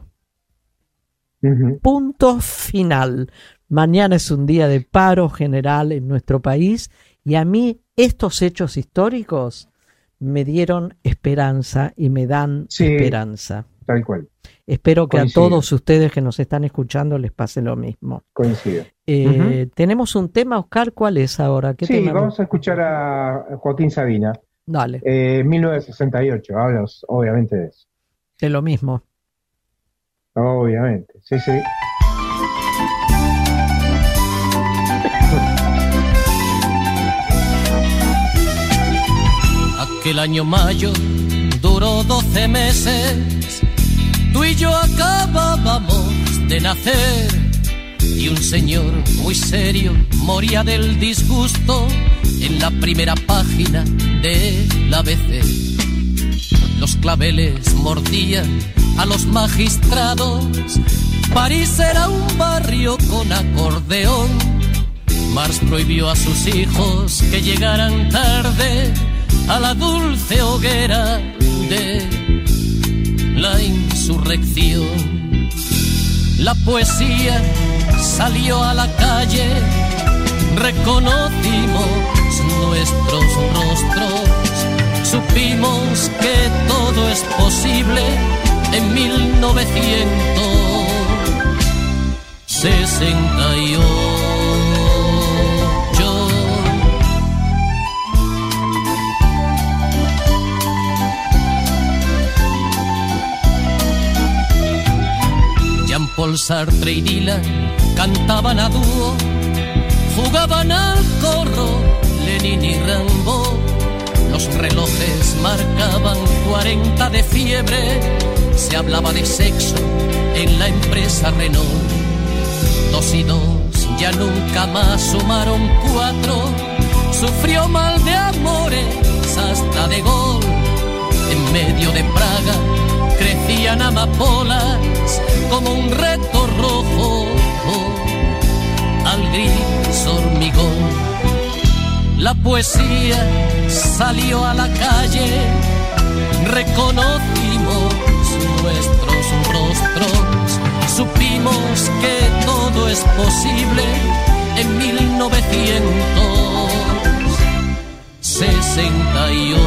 Punto final. Mañana es un día de paro general en nuestro país y a mí estos hechos históricos me dieron esperanza y me dan esperanza. Tal cual. Espero que a todos ustedes que nos están escuchando les pase lo mismo. Coincido. Tenemos un tema, Oscar, ¿cuál es ahora? ¿Qué tema? Vamos a escuchar a Joaquín Sabina. Dale. 1968, hablas obviamente de eso. De lo mismo. Obviamente, sí. Aquel año mayo duró 12 meses, tú y yo acabábamos de nacer, y un señor muy serio moría del disgusto en la primera página del ABC. Los claveles mordían a los magistrados, París era un barrio con acordeón. Marx prohibió a sus hijos que llegaran tarde a la dulce hoguera de la insurrección. La poesía salió a la calle, reconocimos nuestros rostros, supimos que todo es posible en 1968. Jean-Paul Sartre y Dylan cantaban a dúo, jugaban al corro Lenin y Rimbaud. Los relojes marcaban 40 de fiebre, se hablaba de sexo en la empresa Renault. 2 y 2 ya nunca más sumaron 4, sufrió mal de amores hasta De Gaulle. En medio de Praga crecían amapolas como un reto rojo al gris hormigón. La poesía salió a la calle, reconocimos nuestros rostros, supimos que todo es posible en 1968.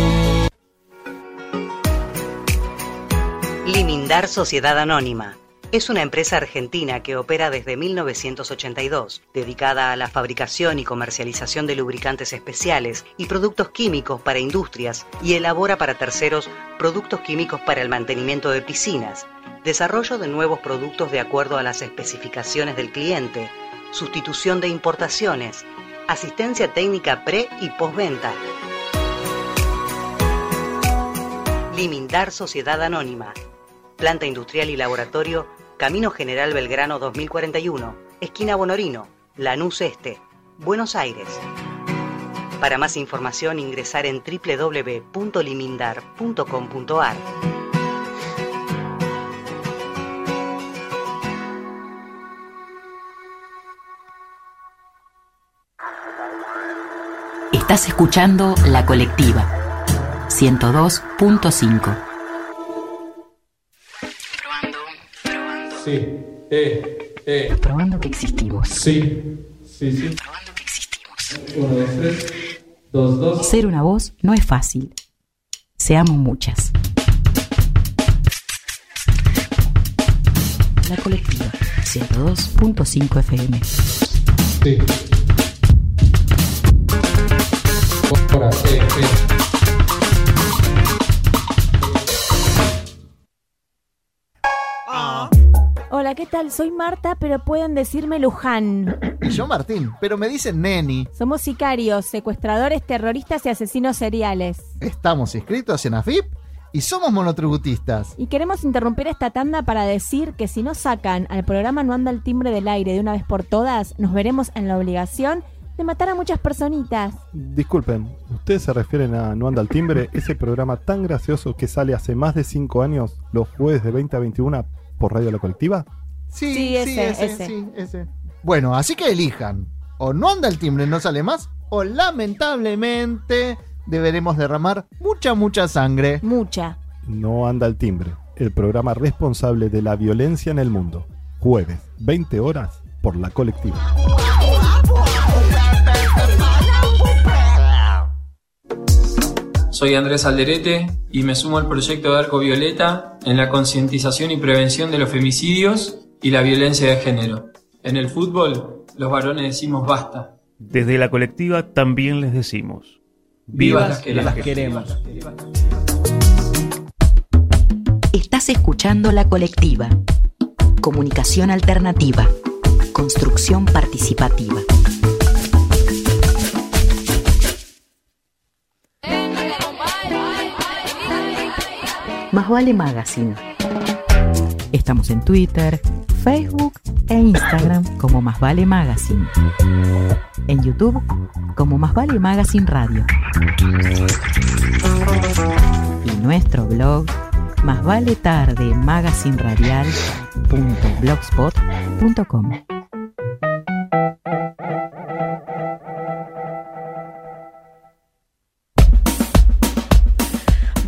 Limindar Sociedad Anónima es una empresa argentina que opera desde 1982, dedicada a la fabricación y comercialización de lubricantes especiales y productos químicos para industrias, y elabora para terceros productos químicos para el mantenimiento de piscinas, desarrollo de nuevos productos de acuerdo a las especificaciones del cliente, sustitución de importaciones, asistencia técnica pre- y postventa. Limindar Sociedad Anónima. Planta industrial y laboratorio, Camino General Belgrano 2041, esquina Bonorino, Lanús Este, Buenos Aires. Para más información ingresar en www.limindar.com.ar. Estás escuchando La Colectiva 102.5. Sí, Probando que existimos. sí. Probando que existimos. 1, 2, 3, 2, 2. Ser una voz no es fácil. Seamos muchas. La Colectiva 102.5 FM. Sí. Ahora, Hola, ¿qué tal? Soy Marta, pero pueden decirme Luján. Y yo Martín, pero me dicen Neni. Somos sicarios, secuestradores, terroristas y asesinos seriales. Estamos inscritos en AFIP y somos monotributistas. Y queremos interrumpir esta tanda para decir que si no sacan al programa No Anda el Timbre del Aire de una vez por todas, nos veremos en la obligación de matar a muchas personitas. Disculpen, ¿ustedes se refieren a No Anda el Timbre? Ese programa tan gracioso que sale hace más de 5 años, los jueves de 20 a 21 por Radio La Colectiva. Sí, ese. Bueno, así que elijan. O No Anda el Timbre no sale más, o lamentablemente deberemos derramar mucha sangre. Mucha. No Anda el Timbre, el programa responsable de la violencia en el mundo. Jueves, 20 horas, por La Colectiva. Soy Andrés Alderete y me sumo al proyecto de Arco Violeta en la concientización y prevención de los femicidios y la violencia de género. En el fútbol, los varones decimos basta. Desde La Colectiva también les decimos: ¡Viva las que las queremos! Estás escuchando La Colectiva. Comunicación alternativa. Construcción participativa. Más Vale Magazine. Estamos en Twitter, Facebook e Instagram como Más Vale Magazine. En YouTube como Más Vale Magazine Radio. Y nuestro blog másvaletarde.magazineradial.blogspot.com.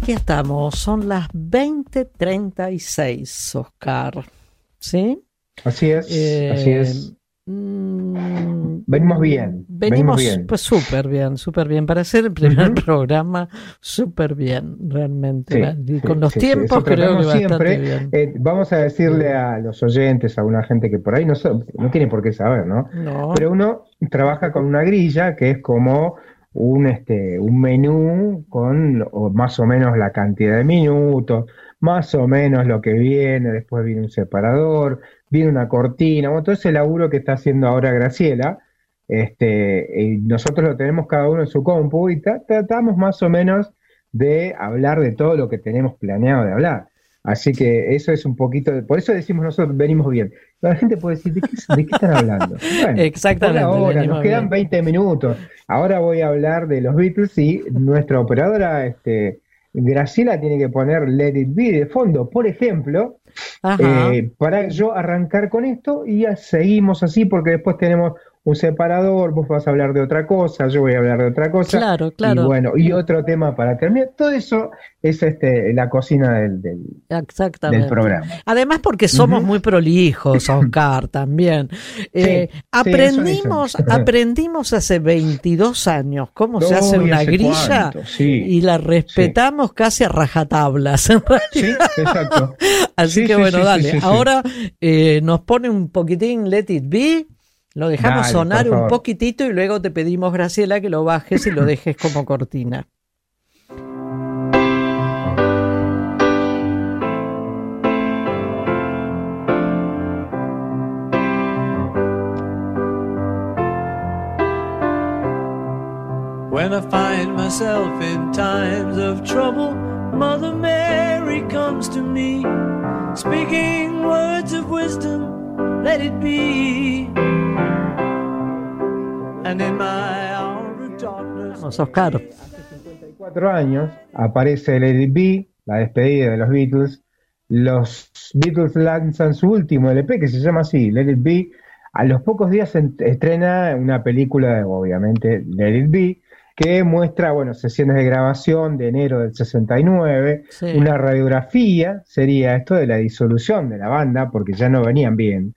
aquí estamos, son las 20:36, Oscar. ¿Sí? Así es, así es. Venimos bien. Venimos bien. Pues súper bien. Para hacer el primer programa, súper bien, realmente. Sí, con los tiempos creo que bastante bien. Vamos a decirle a los oyentes, a una gente que por ahí no tiene por qué saber, ¿no? Pero uno trabaja con una grilla que es como un menú con más o menos la cantidad de minutos, más o menos lo que viene, después viene un separador, viene una cortina, todo ese laburo que está haciendo ahora Graciela, y nosotros lo tenemos cada uno en su compu y tratamos más o menos de hablar de todo lo que tenemos planeado de hablar. Así que eso es un poquito, por eso decimos nosotros venimos bien. La gente puede decir, ¿de qué están hablando? Bueno, exactamente. Ahora nos quedan 20 minutos. Ahora voy a hablar de los Beatles y nuestra operadora, Graciela, tiene que poner Let It Be de fondo, por ejemplo, para yo arrancar con esto y ya seguimos así porque después tenemos un separador, vos vas a hablar de otra cosa, yo voy a hablar de otra cosa. Claro. Y bueno, y otro tema para terminar. Todo eso es la cocina del programa. Además porque somos muy prolijos, Oscar, también. Aprendimos hace 22 años cómo se hace una grilla y la respetamos casi a rajatablas, en realidad. Sí, exacto. Así que bueno, dale. Ahora nos pone un poquitín Let It Be. Lo dejamos sonar un poquitito y luego te pedimos, Graciela, que lo bajes y lo dejes como cortina. When I find myself in times of trouble, Mother Mary comes to me, speaking words of wisdom, let it be. And in my hour of darkness. Vamos, Oscar. Hace 54 años aparece Let It Be, la despedida de los Beatles. Los Beatles lanzan su último LP que se llama así, Let It Be. A los pocos días se estrena una película, obviamente, Let It Be, que muestra, sesiones de grabación de enero del 69, una radiografía, sería esto de la disolución de la banda, porque ya no venían bien.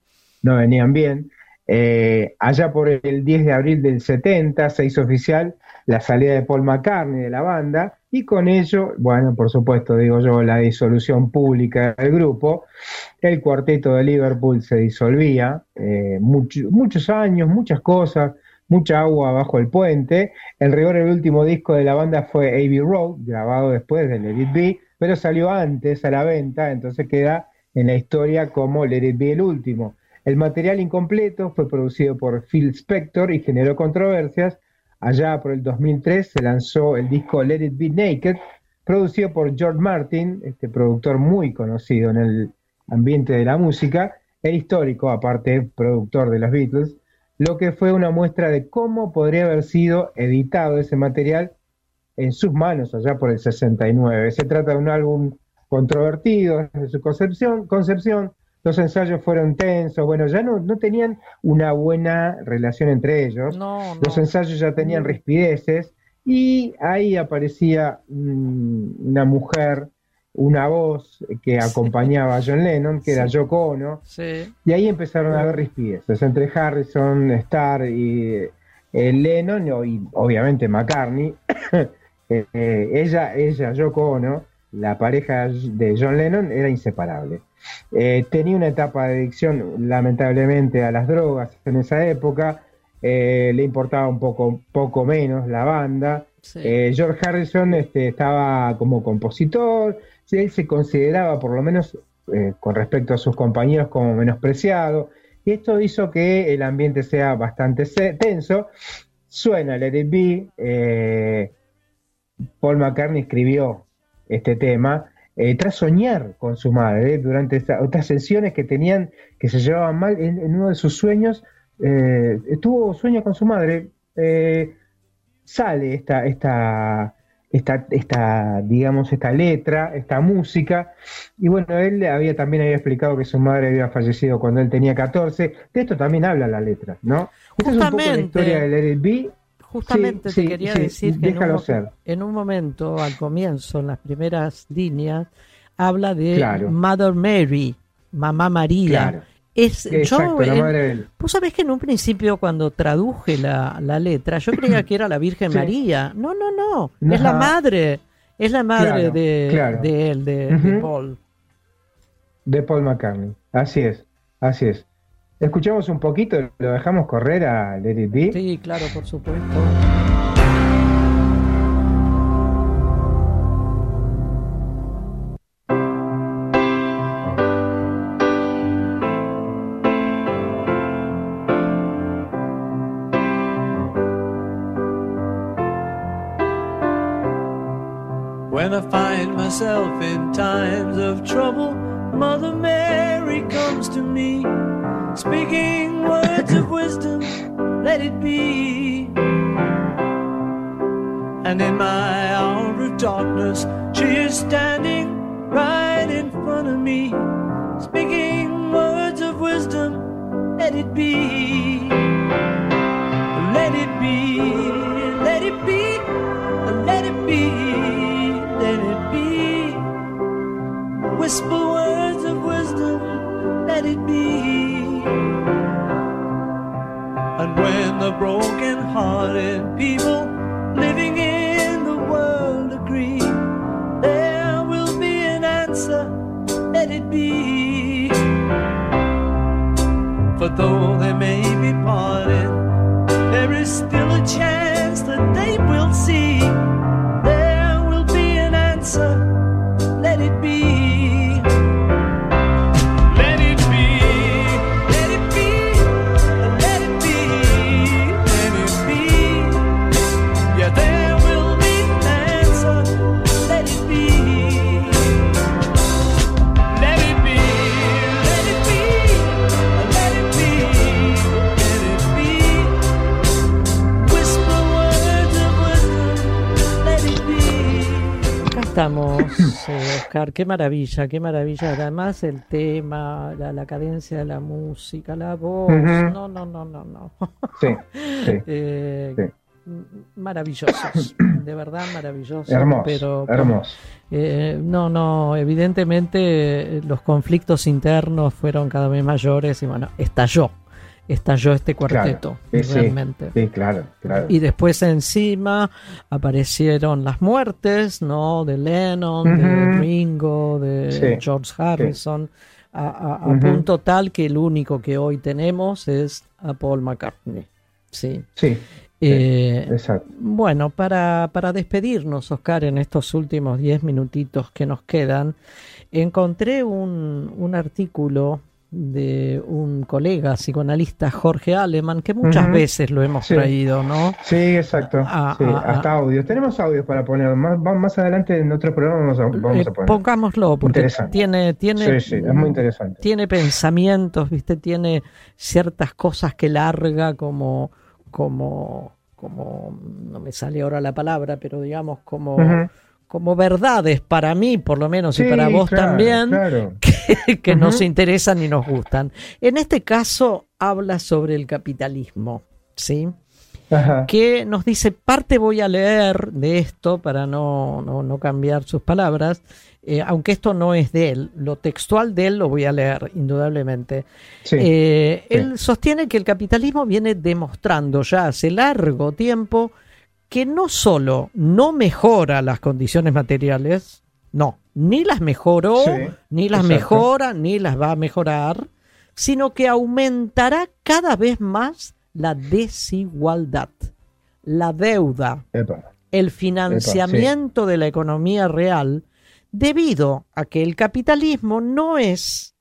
Allá por el 10 de abril del 70 se hizo oficial la salida de Paul McCartney de la banda y con ello, por supuesto, la disolución pública del grupo. El cuarteto de Liverpool se disolvía, muchos años, muchas cosas, mucha agua bajo el puente. En rigor, el último disco de la banda fue Abbey Road, grabado después de Let It Be, pero salió antes a la venta, entonces queda en la historia como Let It Be el último. El material incompleto fue producido por Phil Spector y generó controversias. Allá por el 2003 se lanzó el disco Let It Be Naked, producido por George Martin, productor muy conocido en el ambiente de la música, el histórico, aparte, productor de los Beatles, lo que fue una muestra de cómo podría haber sido editado ese material en sus manos allá por el 69. Se trata de un álbum controvertido desde su concepción. Los ensayos fueron tensos, ya no tenían una buena relación entre ellos. Los ensayos ya tenían rispideces y ahí aparecía una mujer, una voz que acompañaba a John Lennon, que era Yoko Ono, y ahí empezaron a haber rispideces entre Harrison, Starr y Lennon y obviamente McCartney. ella, Yoko Ono, la pareja de John Lennon, era inseparable. Tenía una etapa de adicción, lamentablemente, a las drogas en esa época. Le importaba un poco menos la banda. George Harrison estaba como compositor. Él se consideraba, por lo menos con respecto a sus compañeros, como menospreciado. Y esto hizo que el ambiente sea bastante tenso. Suena Let It Be. Paul McCartney escribió este tema tras soñar con su madre durante estas sesiones que se llevaban mal. En uno de sus sueños tuvo sueño con su madre. Sale esta letra, esta música, y él también había explicado que su madre había fallecido cuando él tenía 14. De esto también habla la letra, ¿no? Esta es un poco la historia de Let It Be. justamente te quería decir que ser. En un momento, al comienzo, en las primeras líneas, habla de Mother Mary, Mamá María. Claro. Vos sabés que en un principio, cuando traduje la letra, yo creía que era la Virgen María. No, es la madre. Es la madre de él, de Paul. De Paul McCartney. Así es. Escuchamos un poquito, lo dejamos correr a Let It Be. Sí, claro, por supuesto. When I find myself in times of trouble, Mother Mary comes to me, speaking words of wisdom, let it be. And in my hour of darkness, she is standing right in front of me, speaking words of wisdom, let it be. Let it be, let it be, let it be, let it be. Whisper words of wisdom, let it be. And when the broken-hearted people living in the world agree, there will be an answer, let it be. For though they may be parted, there is still a chance that they will see. There will be an answer, let it be. Let it be, let it be, let it be, let it be. Yeah, there will be an answer, let it be. Let it be, let it be, let it be, let it be. Whisper words of wisdom, let it be. Acá estamos, Oscar, qué maravilla. Además el tema, la cadencia de la música, la voz, no. Sí. Maravillosos, de verdad maravillosos. Hermoso. No, evidentemente los conflictos internos fueron cada vez mayores y bueno, estalló este cuarteto, realmente. Sí, claro. Y después encima aparecieron las muertes, ¿no? De Lennon, de Ringo, de George Harrison, a punto tal que el único que hoy tenemos es a Paul McCartney. Sí. Exacto. Bueno, para despedirnos, Oscar, en estos últimos 10 minutitos que nos quedan, encontré un artículo de un colega psicoanalista, Jorge Aleman, que muchas veces lo hemos traído, ¿no? Sí, exacto. Hasta audios. Tenemos audios para poner. Más adelante en otro programa vamos a poner. Pongámoslo, porque tiene es muy interesante. Tiene pensamientos, ¿viste? Tiene ciertas cosas que larga como no me sale ahora la palabra, pero digamos como verdades para mí, por lo menos, y para vos también, que nos interesan y nos gustan. En este caso habla sobre el capitalismo, ¿sí? Que nos dice, parte voy a leer de esto para no cambiar sus palabras, aunque esto no es de él, lo textual de él lo voy a leer, indudablemente. Él sostiene que el capitalismo viene demostrando ya hace largo tiempo que no solo no mejora las condiciones materiales, ni las mejoró, ni las mejora, ni las va a mejorar, sino que aumentará cada vez más la desigualdad, la deuda, el financiamiento de la economía real, debido a que el capitalismo no es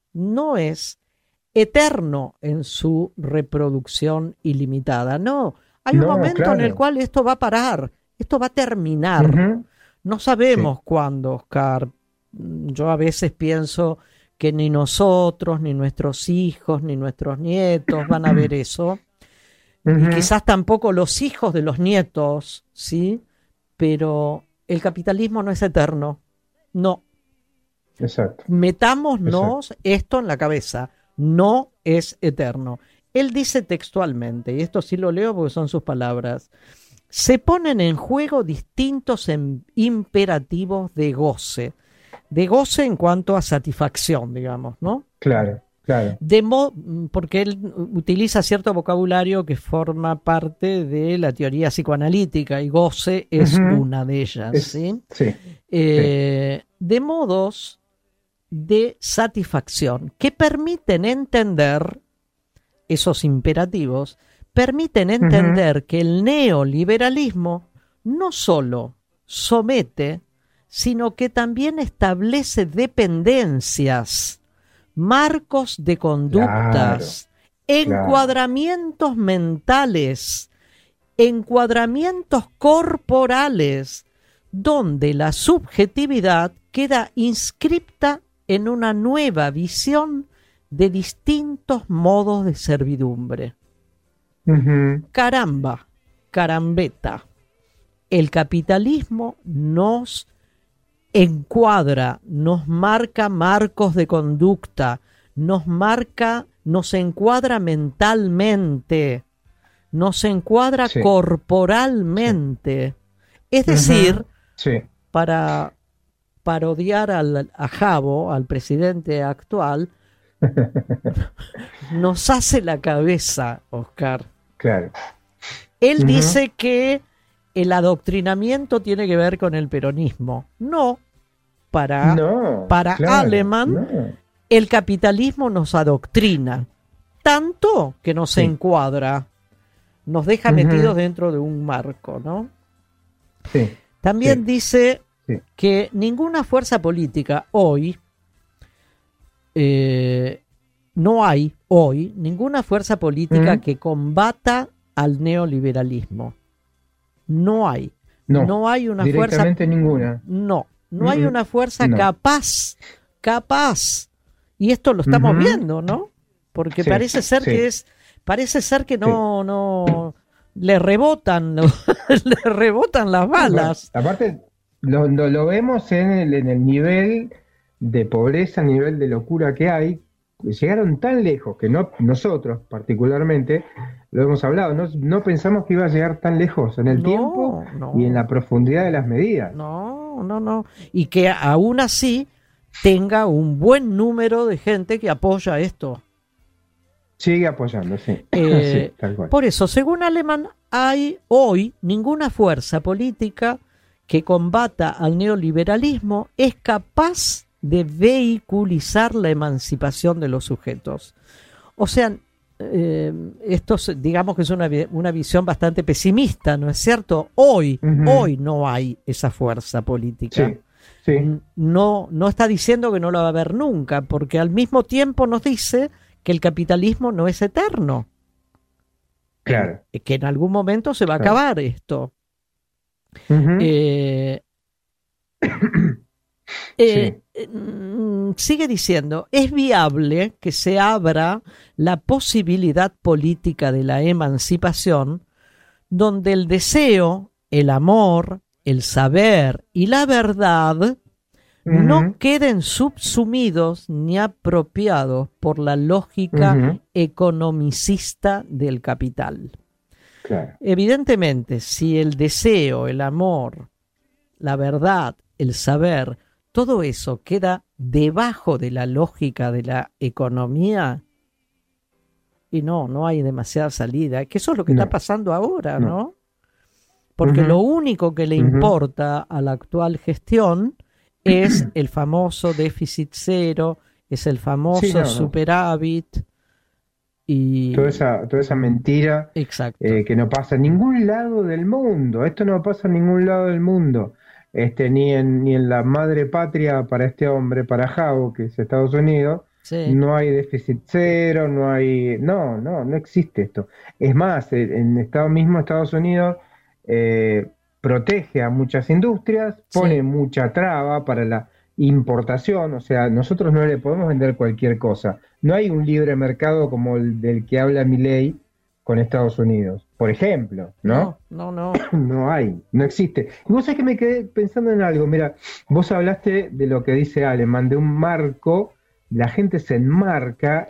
eterno en su reproducción ilimitada, no. Hay un momento en el cual esto va a parar, esto va a terminar. No sabemos cuándo, Oscar. Yo a veces pienso que ni nosotros, ni nuestros hijos, ni nuestros nietos van a ver eso. Y quizás tampoco los hijos de los nietos, ¿sí? Pero el capitalismo no es eterno. No. Exacto. Metámonos esto en la cabeza. No es eterno. Él dice textualmente, y esto sí lo leo porque son sus palabras, se ponen en juego distintos imperativos de goce en cuanto a satisfacción, digamos, ¿no? Claro. Porque él utiliza cierto vocabulario que forma parte de la teoría psicoanalítica y goce es una de ellas, ¿sí? Sí. De modos de satisfacción que permiten entender esos imperativos, permiten entender que el neoliberalismo no solo somete, sino que también establece dependencias, marcos de conductas, encuadramientos mentales, encuadramientos corporales, donde la subjetividad queda inscripta en una nueva visión de distintos modos de servidumbre. Carambeta. El capitalismo nos encuadra, nos marca marcos de conducta, nos encuadra mentalmente, nos encuadra corporalmente. Es decir, para parodiar a Jabo, al presidente actual, nos hace la cabeza, Oscar. Claro. Él dice que el adoctrinamiento tiene que ver con el peronismo. No, para Aleman, el capitalismo nos adoctrina, tanto que nos encuadra, nos deja metidos dentro de un marco, ¿no? Sí. También dice que ninguna fuerza política hoy, no hay hoy ninguna fuerza política que combata al neoliberalismo. No hay. No hay una fuerza. Ninguna. No hay una fuerza capaz. Y esto lo estamos viendo, ¿no? Porque parece ser que no le rebotan las balas. Aparte, lo vemos en el nivel de pobreza, nivel de locura que hay. Llegaron tan lejos que nosotros particularmente lo hemos hablado, no pensamos que iba a llegar tan lejos en el tiempo y en la profundidad de las medidas. No. Y que aún así tenga un buen número de gente que apoya esto. Sigue apoyando, sí. Tal cual. Por eso, según Aleman, hay hoy ninguna fuerza política que combata al neoliberalismo es capaz de vehiculizar la emancipación de los sujetos. O sea, esto digamos que es una visión bastante pesimista, ¿no es cierto? Hoy no hay esa fuerza política. No está diciendo que no la va a haber nunca, porque al mismo tiempo nos dice que el capitalismo no es eterno. Claro. Que en algún momento se va a acabar esto. Sigue diciendo, es viable que se abra la posibilidad política de la emancipación donde el deseo, el amor, el saber y la verdad no queden subsumidos ni apropiados por la lógica economicista del capital. Claro. Evidentemente, si el deseo, el amor, la verdad, el saber, todo eso queda debajo de la lógica de la economía, y no hay demasiada salida, que eso es lo que está pasando ahora, ¿no? Porque lo único que le importa a la actual gestión es el famoso déficit cero, es el famoso superávit. Y toda esa mentira que no pasa en ningún lado del mundo. Esto no pasa en ningún lado del mundo. Ni en la madre patria para este hombre, para Jabo, que es Estados Unidos, no hay déficit cero, no existe esto. Es más, en Estados Unidos protege a muchas industrias, pone mucha traba para la importación, o sea, nosotros no le podemos vender cualquier cosa. No hay un libre mercado como el del que habla Milei con Estados Unidos, por ejemplo, ¿no? No hay, no existe. Y vos sabés que me quedé pensando en algo. Mira, vos hablaste de lo que dice Aleman, de un marco, la gente se enmarca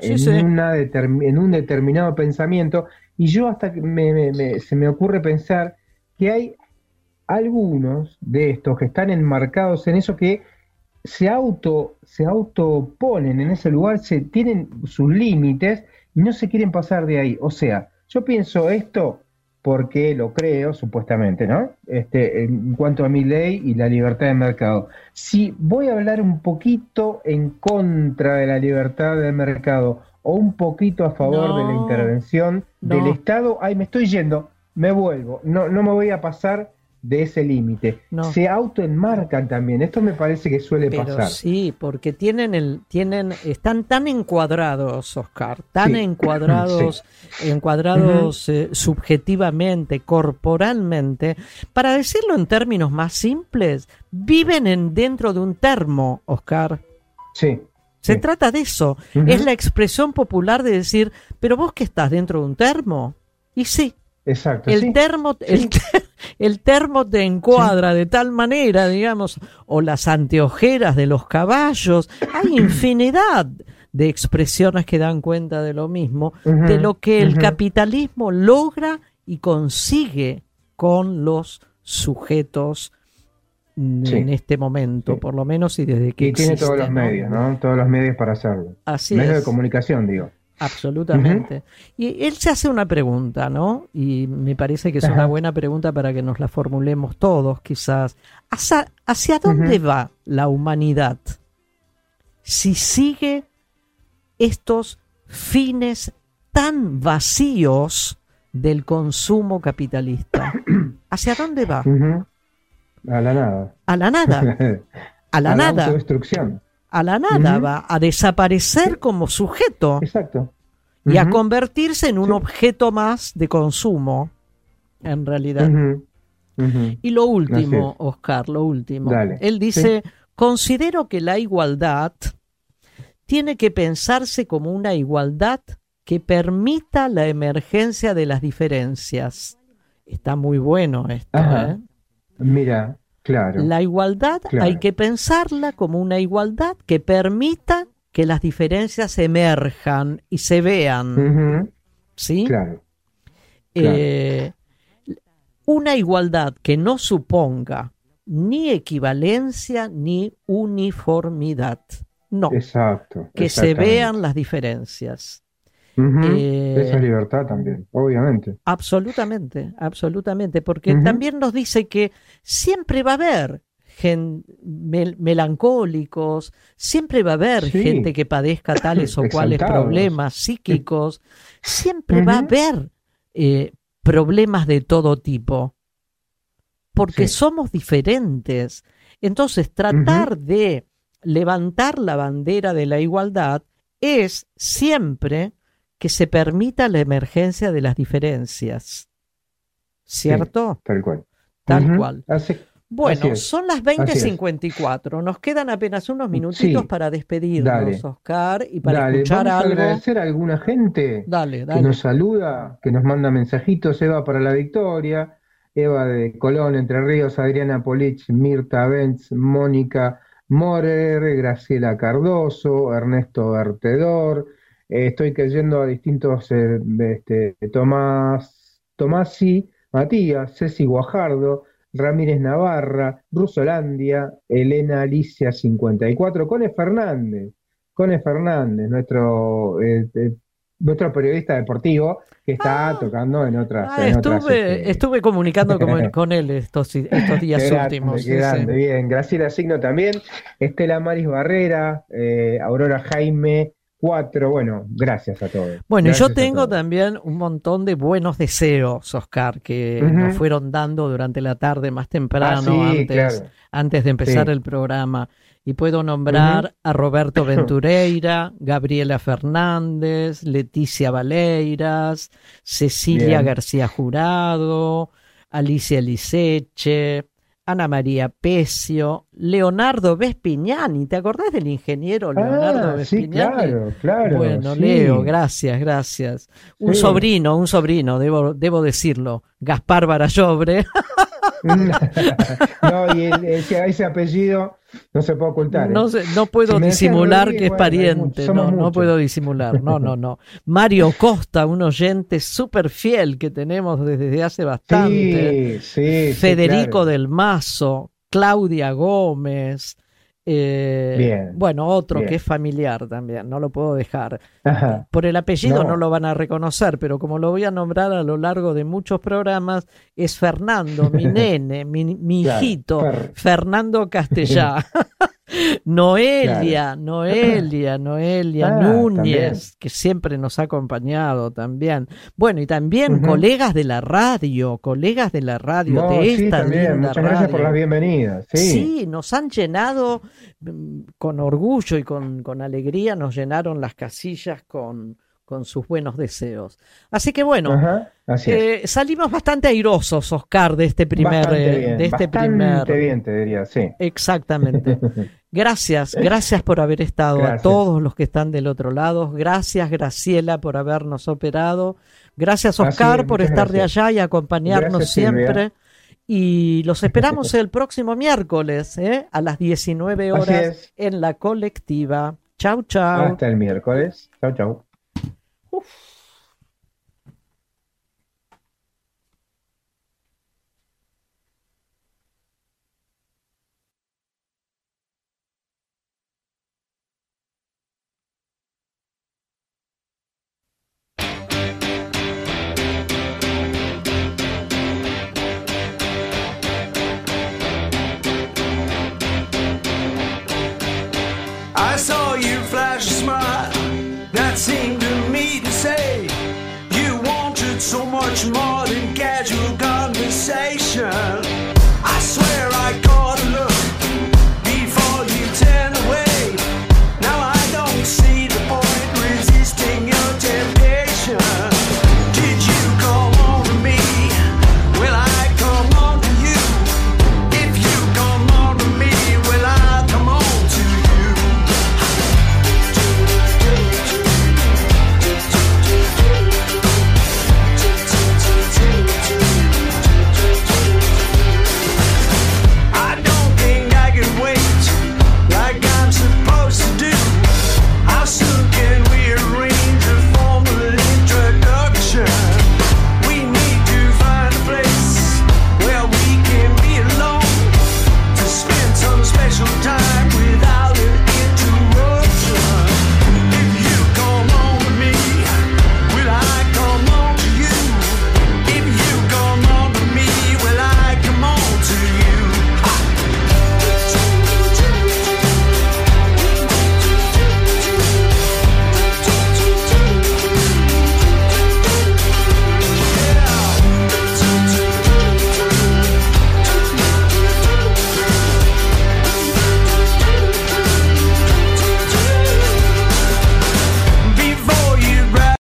en un determinado pensamiento, y yo hasta que se me ocurre pensar que hay algunos de estos que están enmarcados en eso, que se autoponen en ese lugar, tienen sus límites y no se quieren pasar de ahí. O sea, yo pienso esto porque lo creo, supuestamente, ¿no? En cuanto a mi ley y la libertad de mercado. Si voy a hablar un poquito en contra de la libertad de mercado o un poquito a favor de la intervención del Estado, ahí me estoy yendo, me vuelvo, no me voy a pasar de ese límite. Se autoenmarcan también. Esto me parece que suele pasar. Sí, porque están tan encuadrados, Oscar, tan encuadrados subjetivamente, corporalmente, para decirlo en términos más simples, viven dentro de un termo, Oscar. Sí. Se trata de eso. Es la expresión popular de decir, pero vos que estás dentro de un termo. Y sí. Exacto. El termo te encuadra de tal manera, digamos, o las anteojeras de los caballos. Hay infinidad de expresiones que dan cuenta de lo mismo, de lo que el capitalismo logra y consigue con los sujetos en este momento, por lo menos, y desde que existe. Y tiene todos los medios, ¿no? Todos los medios para hacerlo. Así medios es. De comunicación, digo. Absolutamente. Y él se hace una pregunta, ¿no? Y me parece que es una buena pregunta para que nos la formulemos todos, quizás. ¿Hacia dónde va la humanidad si sigue estos fines tan vacíos del consumo capitalista? ¿Hacia dónde va? A la nada. A la nada. A la nada. Autodestrucción. A la nada, va a desaparecer como sujeto. Exacto. Y a convertirse en un objeto más de consumo, en realidad. Y lo último, Oscar, lo último. Dale. Él dice, considero que la igualdad tiene que pensarse como una igualdad que permita la emergencia de las diferencias. Está muy bueno esto, ¿eh? Mira. Claro. La igualdad hay que pensarla como una igualdad que permita que las diferencias emerjan y se vean. ¿Sí? Claro. Una igualdad que no suponga ni equivalencia ni uniformidad. No. Exacto. Que se vean las diferencias. Esa es libertad también, obviamente. Absolutamente, absolutamente, porque también nos dice que siempre va a haber melancólicos, siempre va a haber gente que padezca tales o cuales problemas psíquicos, siempre va a haber problemas de todo tipo, porque somos diferentes. Entonces, tratar de levantar la bandera de la igualdad es siempre que se permita la emergencia de las diferencias. ¿Cierto? Sí, tal cual. Tal cual. Bueno, así son las 20:54. Nos quedan apenas unos minutitos para despedirnos, Oscar, y para escuchar vamos algo. A agradecer a alguna gente que nos saluda, que nos manda mensajitos. Eva para la Victoria, Eva de Colón, Entre Ríos, Adriana Polich, Mirta Benz, Mónica Morer, Graciela Cardoso, Ernesto Vertedor. Estoy cayendo a distintos Tomasi, Matías, Ceci Guajardo, Ramírez Navarra, Rusolandia, Elena Alicia 54, Cone Fernández, nuestro periodista deportivo que está tocando en otras. Estuve comunicando con él estos días últimos. Qué grande, bien. Graciela Signo también, Estela Maris Barrera, Aurora Jaime 4, bueno, gracias a todos. Bueno, gracias yo tengo también un montón de buenos deseos, Oscar, que nos fueron dando durante la tarde más temprano, antes de empezar el programa. Y puedo nombrar a Roberto Ventureira, Gabriela Fernández, Leticia Valeiras, Cecilia García Jurado, Alicia Liceche, Ana María Pecio, Leonardo Vespignani. ¿Te acordás del ingeniero Leonardo Vespignani? Sí, claro. Bueno, Leo, gracias. Un sobrino, debo decirlo, Gaspar Barallobre. No, y ese apellido no se puede ocultar. No puedo Si me decían disimular Rodríguez, que es bueno, pariente. somos No muchos. puedo disimular. No. Mario Costa, un oyente súper fiel que tenemos desde hace bastante. Sí, Federico claro. del Mazo, Claudia Gómez. Bien. Bueno, otro Bien. que es familiar también, no lo puedo dejar. Ajá. Por el apellido No. no lo van a reconocer, pero como lo voy a nombrar a lo largo de muchos programas, es Fernando, mi nene, mi Claro, hijito, Fernando Castellá. Noelia Ah, Núñez, también. que siempre nos ha acompañado también. Bueno, y también Ujú. colegas de la radio, No, de sí, esta también. linda Muchas gracias por radio. las bienvenidas. Sí, nos han llenado con orgullo y con alegría, nos llenaron las casillas con sus buenos deseos. Así que bueno, Ajá, así es. salimos bastante airosos, Oscar, de este primer... Bastante bien, te diría, sí. Exactamente. Gracias por haber estado. Gracias. A todos los que están del otro lado. Gracias, Graciela, por habernos operado. Gracias, Así Oscar, es, por muchas estar gracias. de allá y acompañarnos Gracias, Silvia. siempre. Y los esperamos el próximo miércoles, a las 19 Así horas es. en la colectiva. Chau, chau. Hasta el miércoles. Chau, chau.